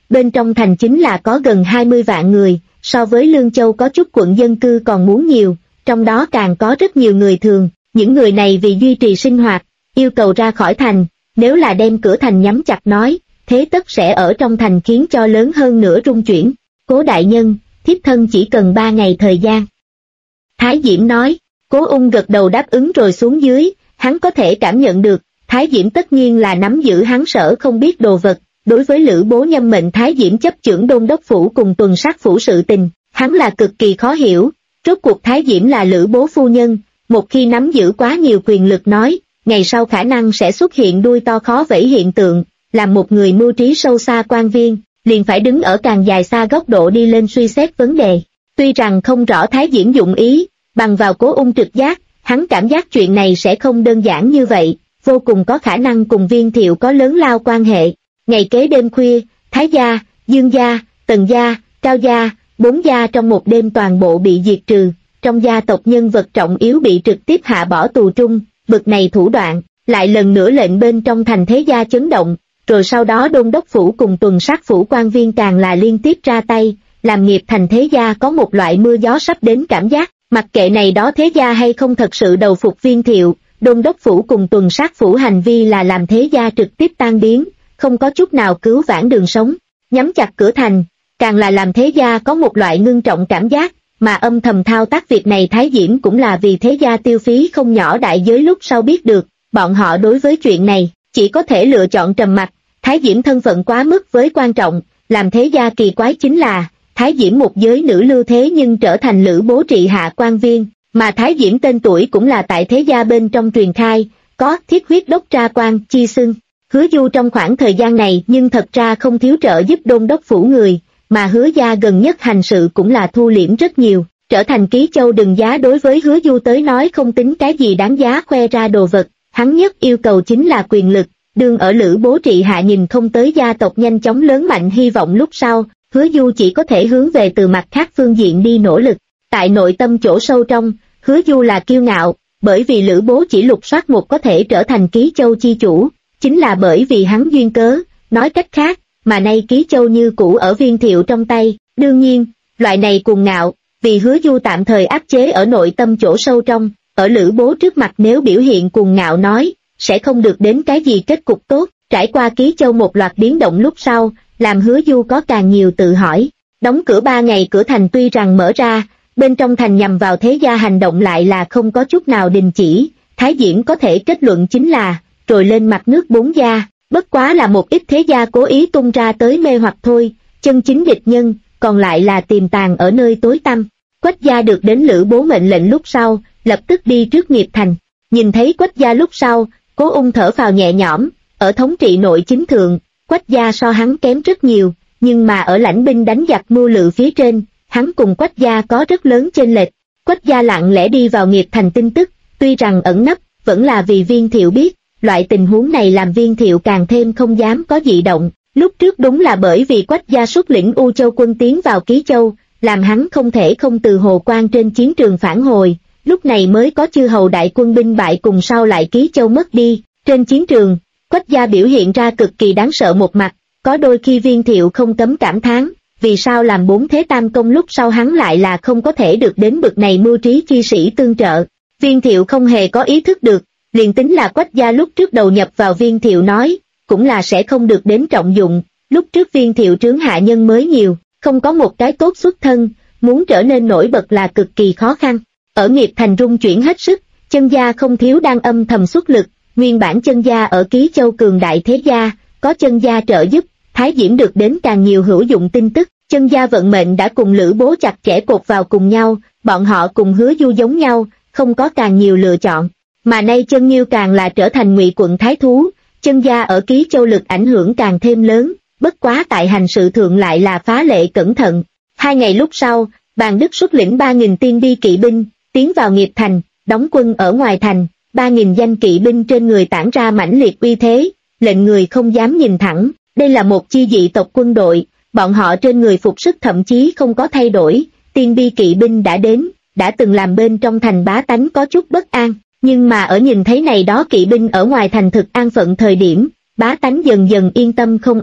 bên trong thành chính là có gần 20 vạn người, so với Lương Châu có chút quận dân cư còn muốn nhiều, trong đó càng có rất nhiều người thường, những người này vì duy trì sinh hoạt, yêu cầu ra khỏi thành, nếu là đem cửa thành nhắm chặt nói, thế tất sẽ ở trong thành khiến cho lớn hơn nữa rung chuyển. Cố đại nhân, thiếp thân chỉ cần 3 ngày thời gian. Thái Diễm nói, Cố Ung gật đầu đáp ứng rồi xuống dưới, hắn có thể cảm nhận được, Thái Diễm tất nhiên là nắm giữ hắn sở không biết đồ vật. Đối với Lữ Bố nhâm mệnh Thái Diễm chấp chưởng đôn đốc phủ cùng tuần sát phủ sự tình, hắn là cực kỳ khó hiểu, rốt cuộc Thái Diễm là Lữ Bố phu nhân, một khi nắm giữ quá nhiều quyền lực nói, ngày sau khả năng sẽ xuất hiện đuôi to khó vẫy hiện tượng, làm một người mưu trí sâu xa quan viên, liền phải đứng ở càng dài xa góc độ đi lên suy xét vấn đề. Tuy rằng không rõ Thái Diễm dụng ý, bằng vào Cố Ung trực giác, hắn cảm giác chuyện này sẽ không đơn giản như vậy, vô cùng có khả năng cùng Viên Thiệu có lớn lao quan hệ. Ngày kế đêm khuya, Thái gia, Dương gia, Tần gia, Cao gia, 4 gia trong một đêm toàn bộ bị diệt trừ, trong gia tộc nhân vật trọng yếu bị trực tiếp hạ bỏ tù trung, bực này thủ đoạn, lại lần nữa lệnh bên trong thành thế gia chấn động, rồi sau đó đôn đốc phủ cùng tuần sát phủ quan viên càng là liên tiếp ra tay, làm nghiệp thành thế gia có một loại mưa gió sắp đến cảm giác, mặc kệ này đó thế gia hay không thật sự đầu phục Viên Thiệu, đôn đốc phủ cùng tuần sát phủ hành vi là làm thế gia trực tiếp tan biến, không có chút nào cứu vãn đường sống, nhắm chặt cửa thành, càng là làm thế gia có một loại ngưng trọng cảm giác, mà âm thầm thao tác việc này Thái Diễm cũng là vì thế gia tiêu phí không nhỏ đại giới lúc sau biết được, bọn họ đối với chuyện này, chỉ có thể lựa chọn trầm mặc, Thái Diễm thân phận quá mức với quan trọng, làm thế gia kỳ quái chính là, Thái Diễm một giới nữ lưu thế nhưng trở thành Lữ Bố trị hạ quan viên, mà Thái Diễm tên tuổi cũng là tại thế gia bên trong truyền khai, có thiết huyết đốc tra quan chi xưng. Hứa Du trong khoảng thời gian này nhưng thật ra không thiếu trợ giúp đôn đốc phủ người, mà Hứa gia gần nhất hành sự cũng là thu liễm rất nhiều, trở thành Ký Châu đừng giá đối với Hứa Du tới nói không tính cái gì đáng giá khoe ra đồ vật, hắn nhất yêu cầu chính là quyền lực, đương ở Lữ Bố trị hạ nhìn không tới gia tộc nhanh chóng lớn mạnh hy vọng lúc sau, Hứa Du chỉ có thể hướng về từ mặt khác phương diện đi nỗ lực, tại nội tâm chỗ sâu trong, Hứa Du là kiêu ngạo, bởi vì Lữ Bố chỉ lục soát một có thể trở thành Ký Châu chi chủ. Chính là bởi vì hắn duyên cớ, nói cách khác, mà nay Ký Châu như cũ ở Viên Thiệu trong tay, đương nhiên, loại này cuồng ngạo, vì Hứa Du tạm thời áp chế ở nội tâm chỗ sâu trong, ở Lữ Bố trước mặt nếu biểu hiện cuồng ngạo nói, sẽ không được đến cái gì kết cục tốt, trải qua Ký Châu một loạt biến động lúc sau, làm Hứa Du có càng nhiều tự hỏi, đóng cửa 3 ngày cửa thành tuy rằng mở ra, bên trong thành nhằm vào thế gia hành động lại là không có chút nào đình chỉ, Thái Diễm có thể kết luận chính là, rồi lên mặt nước 4 gia, bất quá là một ít thế gia cố ý tung ra tới mê hoặc thôi, chân chính địch nhân, còn lại là tiềm tàng ở nơi tối tăm. Quách gia được đến Lữ Bố mệnh lệnh lúc sau, lập tức đi trước nghiệp thành, nhìn thấy Quách gia lúc sau, Cố Ung thở phào nhẹ nhõm, ở thống trị nội chính thượng, Quách gia so hắn kém rất nhiều, nhưng mà ở lãnh binh đánh giặc mưu lự phía trên, hắn cùng Quách gia có rất lớn chênh lệch. Quách gia lặng lẽ đi vào nghiệp thành tin tức, tuy rằng ẩn nấp, vẫn là vì Viên Thiệu biết. Loại tình huống này làm Viên Thiệu càng thêm không dám có dị động, lúc trước đúng là bởi vì Quách gia xuất lĩnh U Châu quân tiến vào Ký Châu, làm hắn không thể không từ Hồ Quan trên chiến trường phản hồi, lúc này mới có chư hầu đại quân binh bại cùng sau lại Ký Châu mất đi. Trên chiến trường, Quách gia biểu hiện ra cực kỳ đáng sợ một mặt, có đôi khi Viên Thiệu không cấm cảm thán, vì sao làm 4 thế tam công lúc sau hắn lại là không có thể được đến bực này mưu trí chi sĩ tương trợ. Viên Thiệu không hề có ý thức được, liền tính là Quách gia lúc trước đầu nhập vào Viên Thiệu nói, cũng là sẽ không được đến trọng dụng, lúc trước Viên Thiệu trướng hạ nhân mới nhiều, không có một cái tốt xuất thân, muốn trở nên nổi bật là cực kỳ khó khăn. Ở nghiệp thành rung chuyển hết sức, Chân gia không thiếu đang âm thầm xuất lực, nguyên bản Chân gia ở Ký Châu cường đại thế gia, có Chân gia trợ giúp, Thái Diễm được đến càng nhiều hữu dụng tin tức, Chân gia vận mệnh đã cùng Lữ Bố chặt chẽ cột vào cùng nhau, bọn họ cùng Hứa Du giống nhau, không có càng nhiều lựa chọn. Mà nay Chân Nhiêu càng là trở thành Ngụy quận thái thú, Chân gia ở Ký Châu lực ảnh hưởng càng thêm lớn, bất quá tại hành sự thượng lại là phá lệ cẩn thận. 2 ngày lúc sau, Bàn Đức xuất lĩnh 3.000 tiên bi kỵ binh, tiến vào nghiệp thành, đóng quân ở ngoài thành, 3.000 danh kỵ binh trên người tản ra mãnh liệt uy thế, lệnh người không dám nhìn thẳng, đây là một chi dị tộc quân đội, bọn họ trên người phục sức thậm chí không có thay đổi, tiên bi kỵ binh đã đến, đã từng làm bên trong thành bá tánh có chút bất an. Nhưng mà ở nhìn thấy này đó kỵ binh ở ngoài thành thực an phận thời điểm, bá tánh dần dần yên tâm không ít,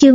Chương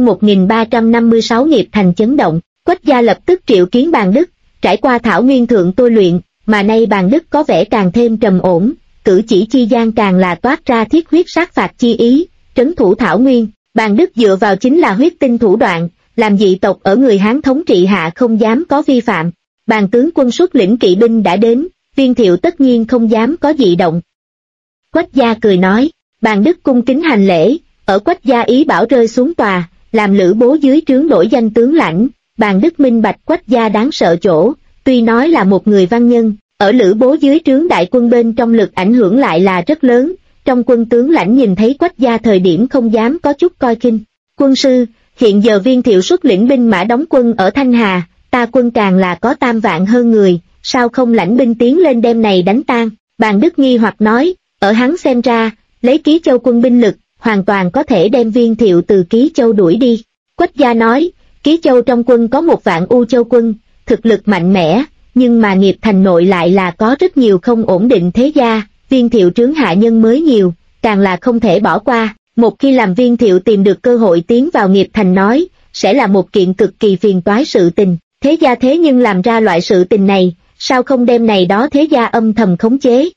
1356 nghiệp thành chấn động. Quách gia lập tức triệu kiến Bàn Đức, trải qua thảo nguyên thượng tôi luyện, mà nay Bàn Đức có vẻ càng thêm trầm ổn, cử chỉ chi gian càng là toát ra thiết huyết sát phạt chi ý, trấn thủ thảo nguyên. Bàn Đức dựa vào chính là huyết tinh thủ đoạn, làm dị tộc ở người Hán thống trị hạ không dám có vi phạm. Bàn tướng quân xuất lĩnh kỵ binh đã đến, Viên Thiệu tất nhiên không dám có dị động. Quách gia cười nói, Bàn Đức cung kính hành lễ, ở Quách gia ý bảo rơi xuống tòa, làm Lữ Bố dưới trướng đổi danh tướng lãnh. Bàn Đức minh bạch Quách gia đáng sợ chỗ, tuy nói là một người văn nhân, ở Lữ Bố dưới trướng đại quân bên trong lực ảnh hưởng lại là rất lớn. Trong quân tướng lãnh nhìn thấy Quách gia thời điểm không dám có chút coi khinh. Quân sư, hiện giờ Viên Thiệu xuất lĩnh binh mã đóng quân ở Thanh Hà, ta quân càng là có 3 vạn hơn người, sao không lãnh binh tiến lên đêm này đánh tan? Bàn Đức nghi hoặc nói, ở hắn xem ra, lấy Ký Châu quân binh lực, hoàn toàn có thể đem Viên Thiệu từ Ký Châu đuổi đi. Quách gia nói, Ký Châu trong quân có 1 vạn U Châu quân, thực lực mạnh mẽ, nhưng mà nghiệp thành nội lại là có rất nhiều không ổn định thế gia, Viên Thiệu trướng hạ nhân mới nhiều, càng là không thể bỏ qua. Một khi làm Viên Thiệu tìm được cơ hội tiến vào nghiệp thành nói, sẽ là một kiện cực kỳ phiền toái sự tình. Thế gia thế nhưng làm ra loại sự tình này, sao không đem này đó thế gia âm thầm khống chế?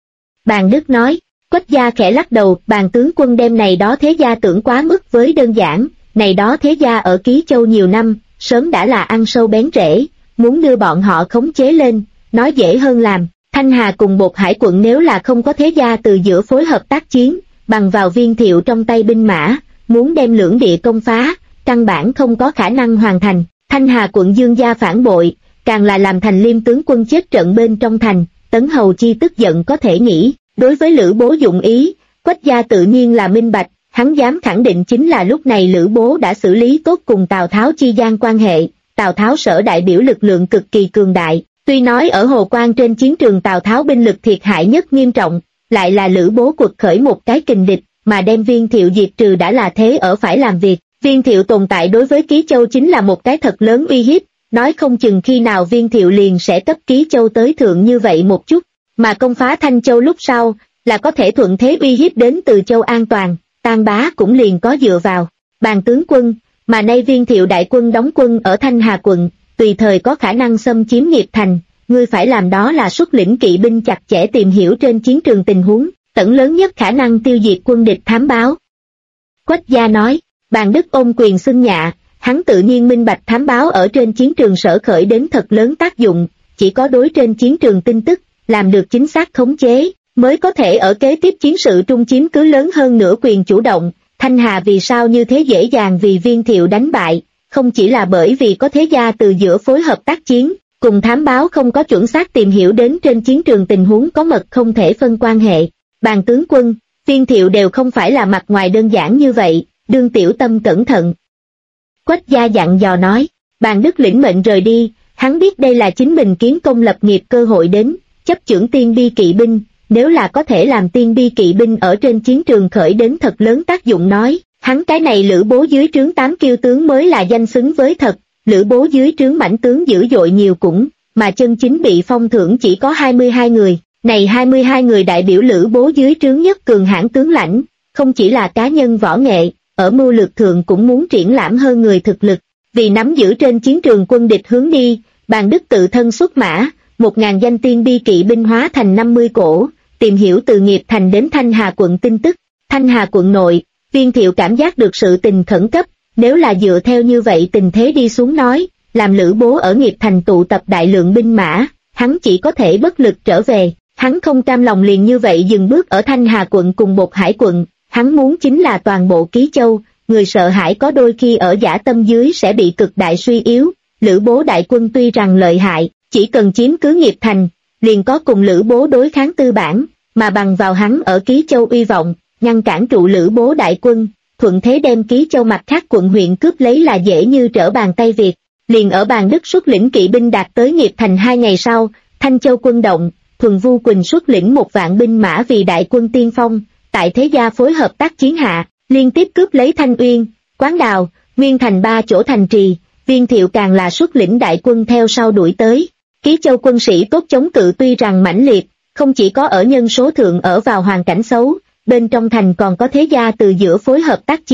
Bàn Đức nói, Quách gia khẽ lắc đầu, Bàn tướng quân đem này đó thế gia tưởng quá mức với đơn giản, này đó thế gia ở Ký Châu nhiều năm, sớm đã là ăn sâu bén rễ, muốn đưa bọn họ khống chế lên, nói dễ hơn làm. Thanh Hà cùng Bột Hải quận nếu là không có thế gia từ giữa phối hợp tác chiến, bằng vào Viên Thiệu trong tay binh mã, muốn đem lưỡng địa công phá, căn bản không có khả năng hoàn thành. Thanh Hà quận Dương gia phản bội, càng là làm Thành Liêm tướng quân chết trận bên trong thành, Tấn Hầu Chi tức giận có thể nghĩ. Đối với Lữ Bố dụng ý, Quách gia tự nhiên là minh bạch, hắn dám khẳng định chính là lúc này Lữ Bố đã xử lý tốt cùng Tào Tháo chi gian quan hệ. Tào Tháo sở đại biểu lực lượng cực kỳ cường đại, tuy nói ở Hồ Quan trên chiến trường Tào Tháo binh lực thiệt hại nhất nghiêm trọng, lại là Lữ Bố quật khởi một cái kình địch, mà đem Viên Thiệu diệt trừ đã là thế ở phải làm việc. Viên Thiệu tồn tại đối với Ký Châu chính là một cái thật lớn uy hiếp, nói không chừng khi nào Viên Thiệu liền sẽ cấp Ký Châu tới thượng như vậy một chút, mà công phá Thanh Châu lúc sau, là có thể thuận thế uy hiếp đến Từ Châu an toàn, Tan Bá cũng liền có dựa vào. Bàn tướng quân, mà nay Viên Thiệu đại quân đóng quân ở Thanh Hà quận, tùy thời có khả năng xâm chiếm nghiệp thành, ngươi phải làm đó là xuất lĩnh kỵ binh chặt chẽ tìm hiểu trên chiến trường tình huống, tận lớn nhất khả năng tiêu diệt quân địch thám báo. Quách gia nói, Bàn Đức ôm quyền xưng nhạ, hắn tự nhiên minh bạch thám báo ở trên chiến trường sở khởi đến thật lớn tác dụng, chỉ có đối trên chiến trường tin tức, làm được chính xác khống chế, mới có thể ở kế tiếp chiến sự trung chiếm cứ lớn hơn nửa quyền chủ động. Thanh Hà vì sao như thế dễ dàng vì Viên Thiệu đánh bại, không chỉ là bởi vì có thế gia từ giữa phối hợp tác chiến, cùng thám báo không có chuẩn xác tìm hiểu đến trên chiến trường tình huống có mật không thể phân quan hệ. Bàn tướng quân, Viên Thiệu đều không phải là mặt ngoài đơn giản như vậy, đương tiểu tâm cẩn thận. Quách gia dặn dò nói, Bàn Đức lĩnh mệnh rời đi, hắn biết đây là chính mình kiến công lập nghiệp cơ hội đến, chấp chưởng tiên bi kỵ binh, nếu là có thể làm tiên bi kỵ binh ở trên chiến trường khởi đến thật lớn tác dụng nói, hắn cái này Lữ Bố dưới trướng 8 kiêu tướng mới là danh xứng với thật. Lữ Bố dưới trướng mãnh tướng dữ dội nhiều cũng, mà chân chính bị phong thưởng chỉ có 22 người, này 22 người đại biểu Lữ Bố dưới trướng nhất cường hãn tướng lãnh, không chỉ là cá nhân võ nghệ, ở mưu lược thượng cũng muốn triển lãm hơn người thực lực, vì nắm giữ trên chiến trường quân địch hướng đi, Bàn Đức tự thân xuất mã, 1000 danh tiên bi kỵ binh hóa thành 50 cỗ, tìm hiểu từ nghiệp thành đến Thanh Hà quận tin tức. Thanh Hà quận nội, Viên Thiệu cảm giác được sự tình khẩn cấp, nếu là dựa theo như vậy tình thế đi xuống nói, làm Lữ Bố ở nghiệp thành tụ tập đại lượng binh mã, hắn chỉ có thể bất lực trở về, hắn không cam lòng liền như vậy dừng bước ở Thanh Hà quận cùng Bột Hải quận, hắn muốn chính là toàn bộ Ký Châu, người sợ hãi có đôi khi ở dã tâm dưới sẽ bị cực đại suy yếu. Lữ Bố đại quân tuy rằng lợi hại, chỉ cần chiếm cứ nghiệp thành, liền có cùng Lữ Bố đối kháng tư bản, mà bằng vào hắn ở Ký Châu uy vọng, ngăn cản trụ Lữ Bố đại quân, thuận thế đem Ký Châu mặt khác quận huyện cướp lấy là dễ như trở bàn tay việc. Liền ở Bàn Đức xuất lĩnh kỵ binh đạt tới nghiệp thành 2 ngày sau, Thanh Châu quân động, Thuần Vu Quỳnh xuất lĩnh 1 vạn binh mã vì đại quân tiên phong, tại thế gia phối hợp tác chiến hạ, liên tiếp cướp lấy Thanh Uyên, Quán Đào, Nguyên Thành 3 chỗ thành trì. Viên Thiệu càng là xuất lĩnh đại quân theo sau đuổi tới. Ký Châu quân sĩ tốt chống cự tuy rằng mãnh liệt, không chỉ có ở nhân số thượng ở vào hoàn cảnh xấu, bên trong thành còn có thế gia từ giữa phối hợp tác chiến,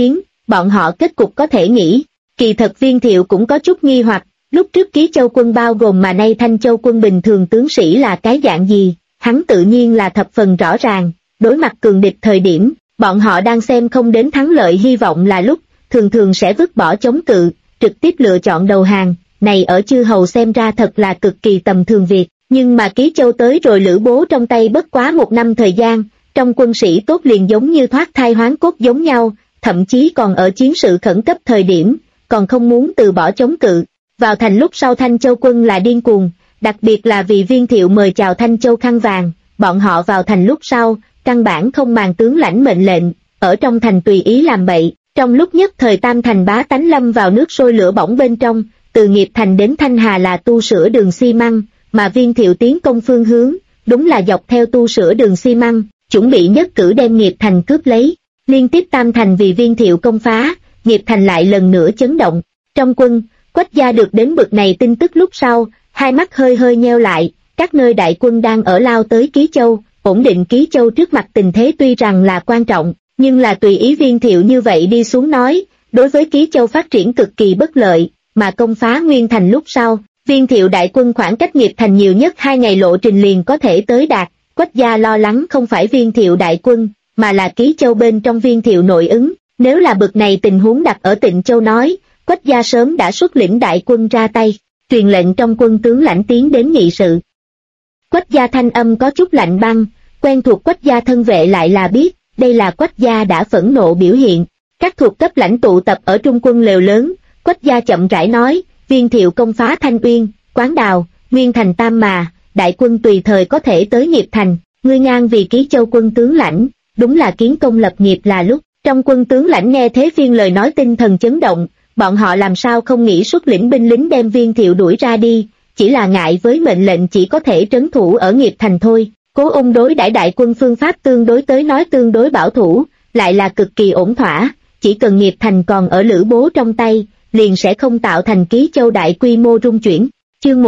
bọn họ kết cục có thể nghĩ. Kỳ thật Viên Thiệu cũng có chút nghi hoặc, lúc trước Ký Châu quân bao gồm mà nay Thanh Châu quân bình thường tướng sĩ là cái dạng gì, hắn tự nhiên là thập phần rõ ràng. Đối mặt cường địch thời điểm, bọn họ đang xem không đến thắng lợi hy vọng là lúc, thường thường sẽ vứt bỏ chống cự, trực tiếp lựa chọn đầu hàng. Này ở chư hầu xem ra thật là cực kỳ tầm thường việc, nhưng mà Ký Châu tới rồi Lữ Bố trong tay bất quá 1 năm thời gian, trong quân sĩ tốt liền giống như thoát thai hoán cốt giống nhau, thậm chí còn ở chiến sự khẩn cấp thời điểm, còn không muốn từ bỏ chống cự. Vào thành lúc sau Thanh Châu quân là điên cuồng, đặc biệt là vì Viên Thiệu mời chào Thanh Châu khăn vàng, bọn họ vào thành lúc sau, căn bản không màng tướng lãnh mệnh lệnh, ở trong thành tùy ý làm bậy, trong lúc nhất thời tam thành bá tánh lâm vào nước sôi lửa bỏng bên trong, từ Nghiệp Thành đến Thanh Hà là tu sửa đường xi măng, mà Viên Thiệu tiến công phương hướng, đúng là dọc theo tu sửa đường xi măng, chuẩn bị nhất cử đem Nghiệp Thành cướp lấy. Liên tiếp tam thành vì Viên Thiệu công phá, Nghiệp Thành lại lần nữa chấn động. Trong quân, Quách gia được đến bực này tin tức lúc sau, hai mắt hơi hơi nheo lại, các nơi đại quân đang ở lao tới Ký Châu, ổn định Ký Châu trước mặt tình thế tuy rằng là quan trọng, nhưng là tùy ý Viên Thiệu như vậy đi xuống nói, đối với Ký Châu phát triển cực kỳ bất lợi, mà công phá Nguyên Thành lúc sau, Viên Thiệu đại quân khoảng cách Nghiệp Thành nhiều nhất 2 ngày lộ trình liền có thể tới đạt. Quách gia lo lắng không phải Viên Thiệu đại quân, mà là Ký Châu bên trong Viên Thiệu nội ứng. Nếu là bực này tình huống đặt ở Tịnh Châu nói, Quách gia sớm đã xuất lĩnh đại quân ra tay, truyền lệnh trong quân tướng lãnh tiến đến nghị sự. Quách gia thanh âm có chút lạnh băng, quen thuộc Quách gia thân vệ lại là biết, đây là Quách gia đã phẫn nộ biểu hiện. Các thuộc cấp lãnh tụ tập ở trung quân lều lớn, Quách gia chậm rãi nói, Viên Thiệu công phá Thanh Uyên, Quán Đào, Nguyên Thành Tam Mà, đại quân tùy thời có thể tới Nghiệp Thành, ngươi ngang vì Ký Châu quân tướng lãnh, đúng là kiến công lập nghiệp là lúc. Trong quân tướng lãnh nghe thế phiên lời nói tinh thần chấn động, bọn họ làm sao không nghĩ xuất lĩnh binh lính đem Viên Thiệu đuổi ra đi, chỉ là ngại với mệnh lệnh chỉ có thể trấn thủ ở Nghiệp Thành thôi. Cố Ung đối đãi đại quân phương pháp tương đối tới nói tương đối bảo thủ, lại là cực kỳ ổn thỏa, chỉ cần Nghiệp Thành còn ở Lữ Bố trong tay, liền sẽ không tạo thành Ký Châu đại quy mô rung chuyển. Chương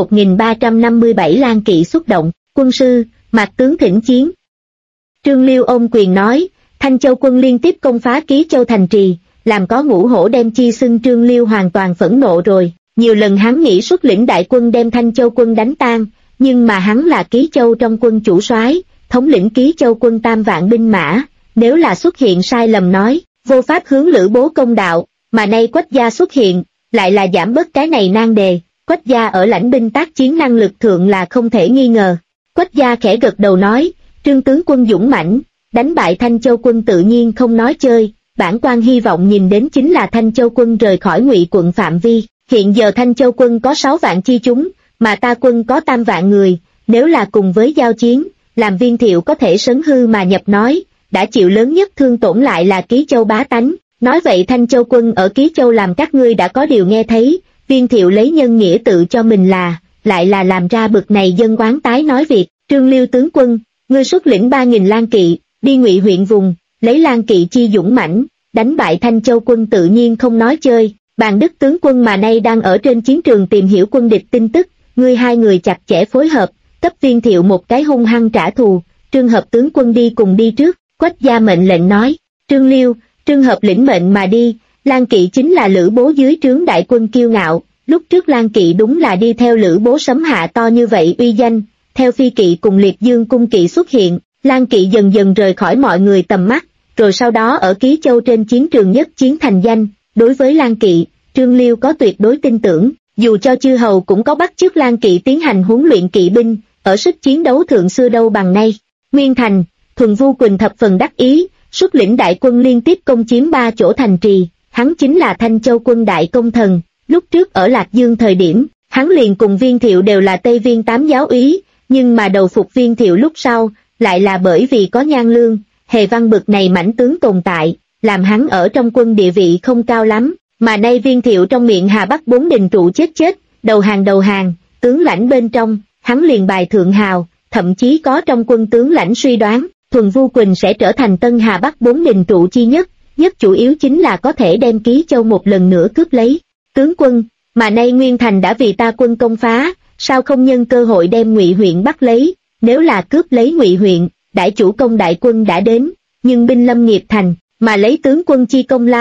1357 Lan Kỵ xuất động, quân sư, Mạc tướng thỉnh chiến. Trương Liêu ôm quyền nói, Thanh Châu quân liên tiếp công phá Ký Châu thành trì, làm có Ngũ Hổ đem chi xưng Trương Liêu hoàn toàn phẫn nộ rồi. Nhiều lần hắn nghĩ xuất lĩnh đại quân đem Thanh Châu quân đánh tan, nhưng mà hắn là Ký Châu trong quân chủ soái, thống lĩnh Ký Châu quân 3 vạn binh mã, nếu là xuất hiện sai lầm nói, vô pháp hướng Lữ Bố công đạo, mà nay Quách gia xuất hiện, lại là giảm bớt cái này nan đề. Quách gia ở lãnh binh tác chiến năng lực thượng là không thể nghi ngờ. Quách gia khẽ gật đầu nói, Trương tướng quân dũng mãnh, đánh bại Thanh Châu quân tự nhiên không nói chơi, bản quan hy vọng nhìn đến chính là Thanh Châu quân rời khỏi Ngụy quận phạm vi. Hiện giờ Thanh Châu quân có 6 vạn chi chúng, mà ta quân có 3 vạn người, nếu là cùng với giao chiến, làm Viên Thiệu có thể sấn hư mà nhập nói, đã chịu lớn nhất thương tổn lại là Ký Châu bá tánh. Nói vậy Thanh Châu quân ở Ký Châu làm các ngươi đã có điều nghe thấy, Viên Thiệu lấy nhân nghĩa tự cho mình lại là làm ra bực này dân oán tái nói việc. Trương Liêu tướng quân, ngươi xuất lĩnh 3.000 Lan Kỵ, đi Ngụy huyện vùng, lấy Lan Kỵ chi dũng mãnh, đánh bại Thanh Châu quân tự nhiên không nói chơi. Bàn Đức tướng quân mà nay đang ở trên chiến trường tìm hiểu quân địch tin tức, ngươi hai người chặt chẽ phối hợp, cấp Viên Thiệu một cái hung hăng trả thù. Trương Hợp tướng quân đi cùng đi trước. Quách gia mệnh lệnh nói. Trương Liêu, Trương Hợp lĩnh mệnh mà đi. Lan Kỵ chính là Lữ Bố dưới trướng đại quân kiêu ngạo, lúc trước Lan Kỵ đúng là đi theo Lữ Bố sấm hạ to như vậy uy danh. Theo Phi Kỵ cùng Liệt Dương cung kỵ xuất hiện, Lan Kỵ dần dần rời khỏi mọi người tầm mắt, rồi sau đó ở Ký Châu trên chiến trường nhất chiến thành danh. Đối với Lan Kỵ, Trương Liêu có tuyệt đối tin tưởng, dù cho chư hầu cũng có bắt chước Lan Kỵ tiến hành huấn luyện kỵ binh, ở sức chiến đấu thượng xưa đâu bằng nay. Nguyên Thành, Thuần Vu Quỳnh thập phần đắc ý, xuất lĩnh đại quân liên tiếp công chiếm 3 chỗ thành trì, hắn chính là Thanh Châu quân đại công thần. Lúc trước ở Lạc Dương thời điểm, hắn liền cùng Viên Thiệu đều là Tây Viên 8 giáo úy, nhưng mà đầu phục Viên Thiệu lúc sau, lại là bởi vì có Nhan Lương, Hề Văn bực này mãnh tướng tồn tại, làm hắn ở trong quân địa vị không cao lắm, mà nay Viên Thiệu trong miệng Hà Bắc 4 đình trụ chết, đầu hàng, tướng lãnh bên trong, hắn liền bài thượng hào, thậm chí có trong quân tướng lãnh suy đoán, Thuần Vu Quỳnh sẽ trở thành tân Hà Bắc 4 đình trụ chi nhất chủ yếu chính là có thể đem Ký Châu một lần nữa cướp lấy. Tướng quân, mà nay Nguyên Thành đã vì ta quân công phá, sao không nhân cơ hội đem Ngụy huyện bắt lấy, nếu là cướp lấy Ngụy huyện, đại chủ công đại quân đã đến, nhưng binh lâm Nghiệp Thành, mà lấy tướng quân chi công lao,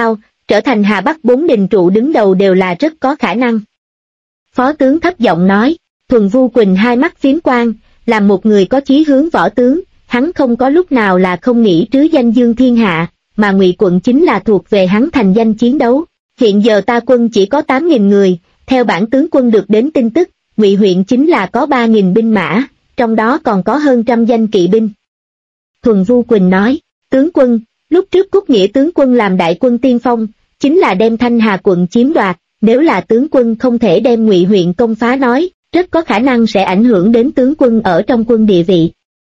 trở thành Hà Bắc 4 đình trụ đứng đầu đều là rất có khả năng. Phó tướng thấp giọng nói. Thuần Vu Quỳnh hai mắt phiếm quang, là một người có chí hướng võ tướng, hắn không có lúc nào là không nghĩ trứ danh dương thiên hạ, mà Ngụy quận chính là thuộc về hắn thành danh chiến đấu. Hiện giờ ta quân chỉ có 8.000 người, theo bản tướng quân được đến tin tức, Ngụy huyện chính là có 3.000 binh mã, trong đó còn có hơn 100 danh kỵ binh. Thuần Vu Quỳnh nói, tướng quân, lúc trước Cúc Nghĩa tướng quân làm đại quân tiên phong, chính là đem Thanh Hà quận chiếm đoạt, nếu là tướng quân không thể đem Ngụy huyện công phá nói, rất có khả năng sẽ ảnh hưởng đến tướng quân ở trong quân địa vị.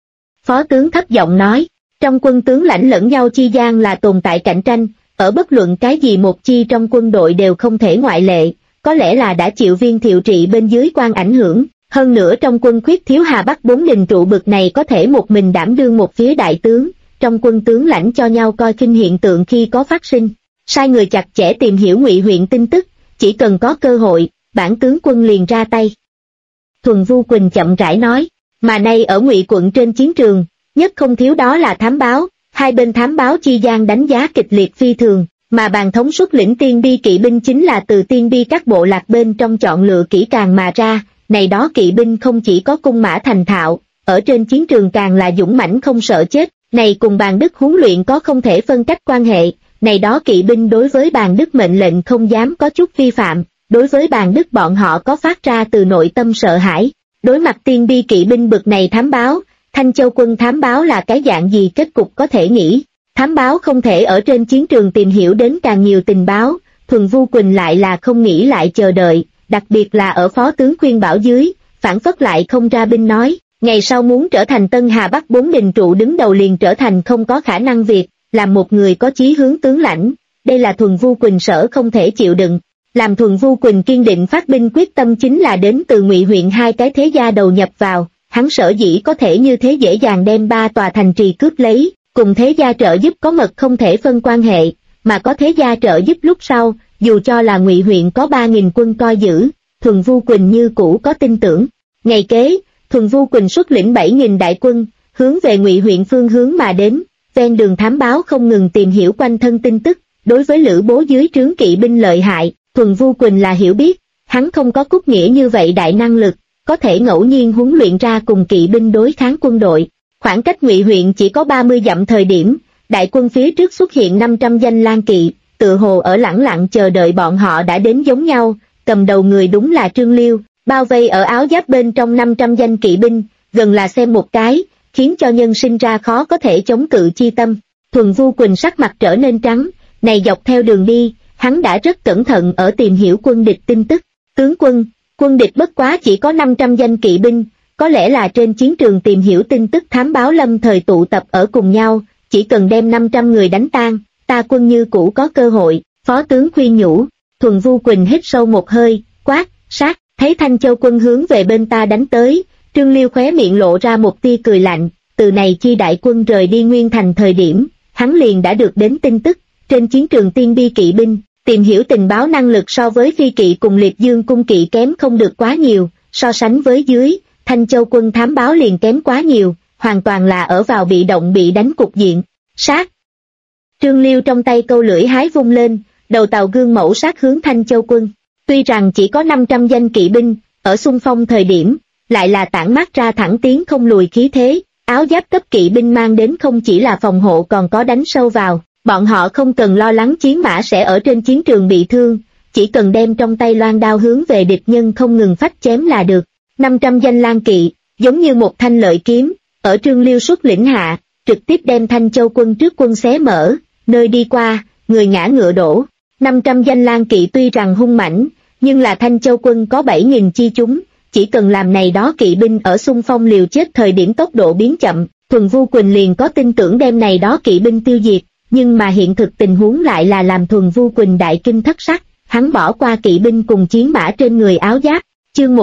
Phó tướng thấp giọng nói, trong quân tướng lãnh lẫn nhau chi gian là tồn tại cạnh tranh, ở bất luận cái gì một chi trong quân đội đều không thể ngoại lệ, có lẽ là đã chịu Viên Thiệu Trị bên dưới quan ảnh hưởng, hơn nữa trong quân khuyết thiếu Hà Bắc 4 đình trụ bực này có thể một mình đảm đương một phía đại tướng, trong quân tướng lãnh cho nhau coi khinh hiện tượng khi có phát sinh, sai người chặt chẽ tìm hiểu Ngụy huyện tin tức, chỉ cần có cơ hội, bản tướng quân liền ra tay. Thuần Vu Quỳnh chậm rãi nói, mà nay ở Ngụy quận trên chiến trường, nhất không thiếu đó là thám báo, hai bên thám báo chi gian đánh giá kịch liệt phi thường, mà Bàn thống xuất lĩnh tiên bi kỵ binh chính là từ tiên bi các bộ lạc bên trong chọn lựa kỹ càng mà ra, này đó kỵ binh không chỉ có cung mã thành thạo, ở trên chiến trường càng là dũng mãnh không sợ chết, này cùng Bàn Đức huấn luyện có không thể phân cách quan hệ, này đó kỵ binh đối với Bàn Đức mệnh lệnh không dám có chút vi phạm, đối với Bàn Đức bọn họ có phát ra từ nội tâm sợ hãi. Đối mặt tiên bi kỵ binh bực này thám báo, Thanh Châu quân thám báo là cái dạng gì kết cục có thể nghĩ. Thám báo không thể ở trên chiến trường tìm hiểu đến càng nhiều tình báo, Thuần Vu Quỳnh lại là không nghĩ lại chờ đợi, đặc biệt là ở phó tướng khuyên bảo dưới, phản phất lại không ra binh nói, ngày sau muốn trở thành Tân Hà Bắc 4 đình trụ đứng đầu liền trở thành không có khả năng việc, làm một người có chí hướng tướng lãnh, đây là Thuần Vu Quỳnh sở không thể chịu đựng. Làm Thuần Vu Quỳnh kiên định phát binh quyết tâm chính là đến từ Ngụy huyện hai cái thế gia đầu nhập vào, hắn sở dĩ có thể như thế dễ dàng đem 3 tòa thành trì cướp lấy, cùng thế gia trợ giúp có mật không thể phân quan hệ, mà có thế gia trợ giúp lúc sau, dù cho là Ngụy huyện có 3.000 quân coi giữ, Thuần Vu Quỳnh như cũ có tin tưởng. Ngày kế, Thuần Vu Quỳnh xuất lĩnh 7.000 đại quân, hướng về Ngụy huyện phương hướng mà đến, ven đường thám báo không ngừng tìm hiểu quanh thân tin tức, đối với Lữ Bố dưới trướng kỵ binh lợi hại, Thuần Vu Quỳnh là hiểu biết, hắn không có Cúc Nghĩa như vậy đại năng lực, có thể ngẫu nhiên huấn luyện ra cùng kỵ binh đối kháng quân đội. Khoảng cách Ngụy huyện chỉ có 30 dặm thời điểm, đại quân phía trước xuất hiện 500 danh lang kỵ, tựa hồ ở lẳng lặng chờ đợi bọn họ đã đến giống nhau, cầm đầu người đúng là Trương Liêu, bao vây ở áo giáp bên trong 500 danh kỵ binh, gần là xem một cái, khiến cho nhân sinh ra khó có thể chống cự chi tâm. Thuần Vu Quỳnh sắc mặt trở nên trắng, này dọc theo đường đi, hắn đã rất cẩn thận ở tìm hiểu quân địch tin tức. Tướng quân, quân địch bất quá chỉ có 500 danh kỵ binh, có lẽ là trên chiến trường tìm hiểu tin tức thám báo lâm thời tụ tập ở cùng nhau, chỉ cần đem 500 người đánh tan, ta quân như cũ có cơ hội, phó tướng khuyên nhủ. Thuần Vu Quỳnh hít sâu một hơi, quát, sát, thấy Thanh Châu quân hướng về bên ta đánh tới, Trương Liêu khóe miệng lộ ra một tia cười lạnh, từ này chi đại quân rời đi Nguyên Thành thời điểm, hắn liền đã được đến tin tức, trên chiến trường tiên bi kỵ binh, tìm hiểu tình báo năng lực so với phi kỵ cùng liệt dương cung kỵ kém không được quá nhiều, so sánh với dưới, Thanh Châu quân thám báo liền kém quá nhiều, hoàn toàn là ở vào bị động bị đánh cục diện, sát. Trương Liêu trong tay câu lưỡi hái vung lên, đầu tàu gương mẫu sát hướng Thanh Châu quân, tuy rằng chỉ có 500 danh kỵ binh, ở xung phong thời điểm, lại là tản mát ra thẳng tiến không lùi khí thế, áo giáp cấp kỵ binh mang đến không chỉ là phòng hộ còn có đánh sâu vào. Bọn họ không cần lo lắng chiến mã sẽ ở trên chiến trường bị thương, chỉ cần đem trong tay loan đao hướng về địch nhân không ngừng phách chém là được. 500 danh lang kỵ, giống như một thanh lợi kiếm, ở Trương Liêu xuất lĩnh hạ, trực tiếp đem Thanh Châu quân trước quân xé mở, nơi đi qua, người ngã ngựa đổ. 500 danh lang kỵ tuy rằng hung mãnh, nhưng là Thanh Châu quân có 7.000 chi chúng, chỉ cần làm này đó kỵ binh ở xung phong liều chết thời điểm tốc độ biến chậm, Thuần Vu Quỳnh liền có tin tưởng đem này đó kỵ binh tiêu diệt. Nhưng mà hiện thực tình huống lại là làm Thuần Vu Quỳnh đại kinh thất sắc, hắn bỏ qua kỵ binh cùng chiến mã trên người áo giáp, chương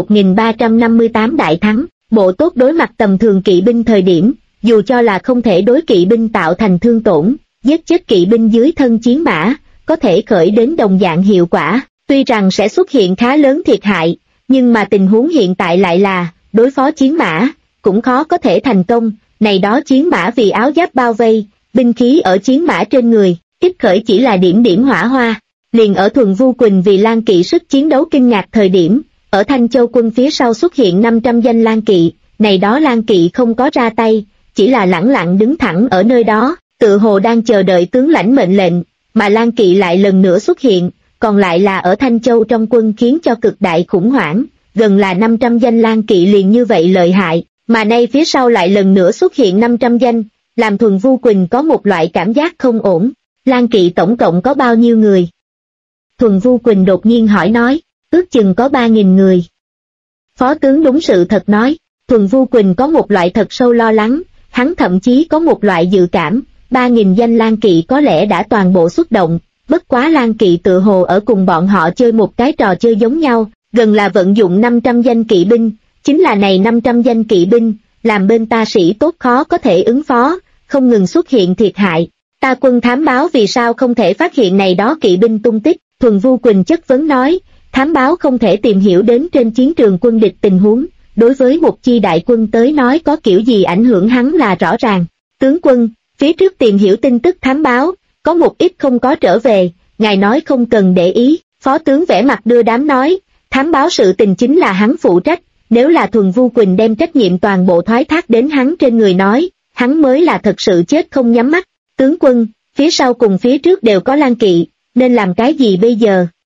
1358 đại thắng, bộ tốt đối mặt tầm thường kỵ binh thời điểm, dù cho là không thể đối kỵ binh tạo thành thương tổn, giết chết kỵ binh dưới thân chiến mã, có thể khởi đến đồng dạng hiệu quả, tuy rằng sẽ xuất hiện khá lớn thiệt hại, nhưng mà tình huống hiện tại lại là, đối phó chiến mã, cũng khó có thể thành công, này đó chiến mã vì áo giáp bao vây, binh khí ở chiến mã trên người, Kích khởi chỉ là điểm điểm hỏa hoa. Liền ở Thuần Vu Quỳnh vì Lang Kỵ sức chiến đấu kinh ngạc thời điểm, ở Thanh Châu quân phía sau xuất hiện 500 danh Lang Kỵ, này đó Lang Kỵ không có ra tay, chỉ là lẳng lặng đứng thẳng ở nơi đó, tựa hồ đang chờ đợi tướng lãnh mệnh lệnh, mà Lang Kỵ lại lần nữa xuất hiện, còn lại là ở Thanh Châu trong quân khiến cho cực đại khủng hoảng, gần là 500 danh Lang Kỵ liền như vậy lợi hại, mà nay phía sau lại lần nữa xuất hiện 500 danh, làm Thuần Vu Quỳnh có một loại cảm giác không ổn. Lang Kỵ tổng cộng có bao nhiêu người? Thuần Vu Quỳnh đột nhiên hỏi nói, ước chừng có 3.000 người. Phó tướng đúng sự thật nói. Thuần Vu Quỳnh có một loại thật sâu lo lắng, hắn thậm chí có một loại dự cảm, 3.000 danh Lang Kỵ có lẽ đã toàn bộ xuất động, bất quá Lang Kỵ tự hồ ở cùng bọn họ chơi một cái trò chơi giống nhau, gần là vận dụng 500 danh kỵ binh, chính là này 500 danh kỵ binh, làm bên ta sĩ tốt khó có thể ứng phó, không ngừng xuất hiện thiệt hại. Ta quân thám báo vì sao không thể phát hiện này đó kỵ binh tung tích? Thuần Vu Quỳnh chất vấn nói, thám báo không thể tìm hiểu đến trên chiến trường quân địch tình huống, đối với một chi đại quân tới nói có kiểu gì ảnh hưởng hắn là rõ ràng. Tướng quân, phía trước tìm hiểu tin tức thám báo, có một ít không có trở về, ngài nói không cần để ý. Phó tướng vẻ mặt đưa đám nói, thám báo sự tình chính là hắn phụ trách, nếu là Thuần Vu Quỳnh đem trách nhiệm toàn bộ thoái thác đến hắn trên người nói, hắn mới là thật sự chết không nhắm mắt. Tướng quân, phía sau cùng phía trước đều có Lang Kỵ, nên làm cái gì bây giờ?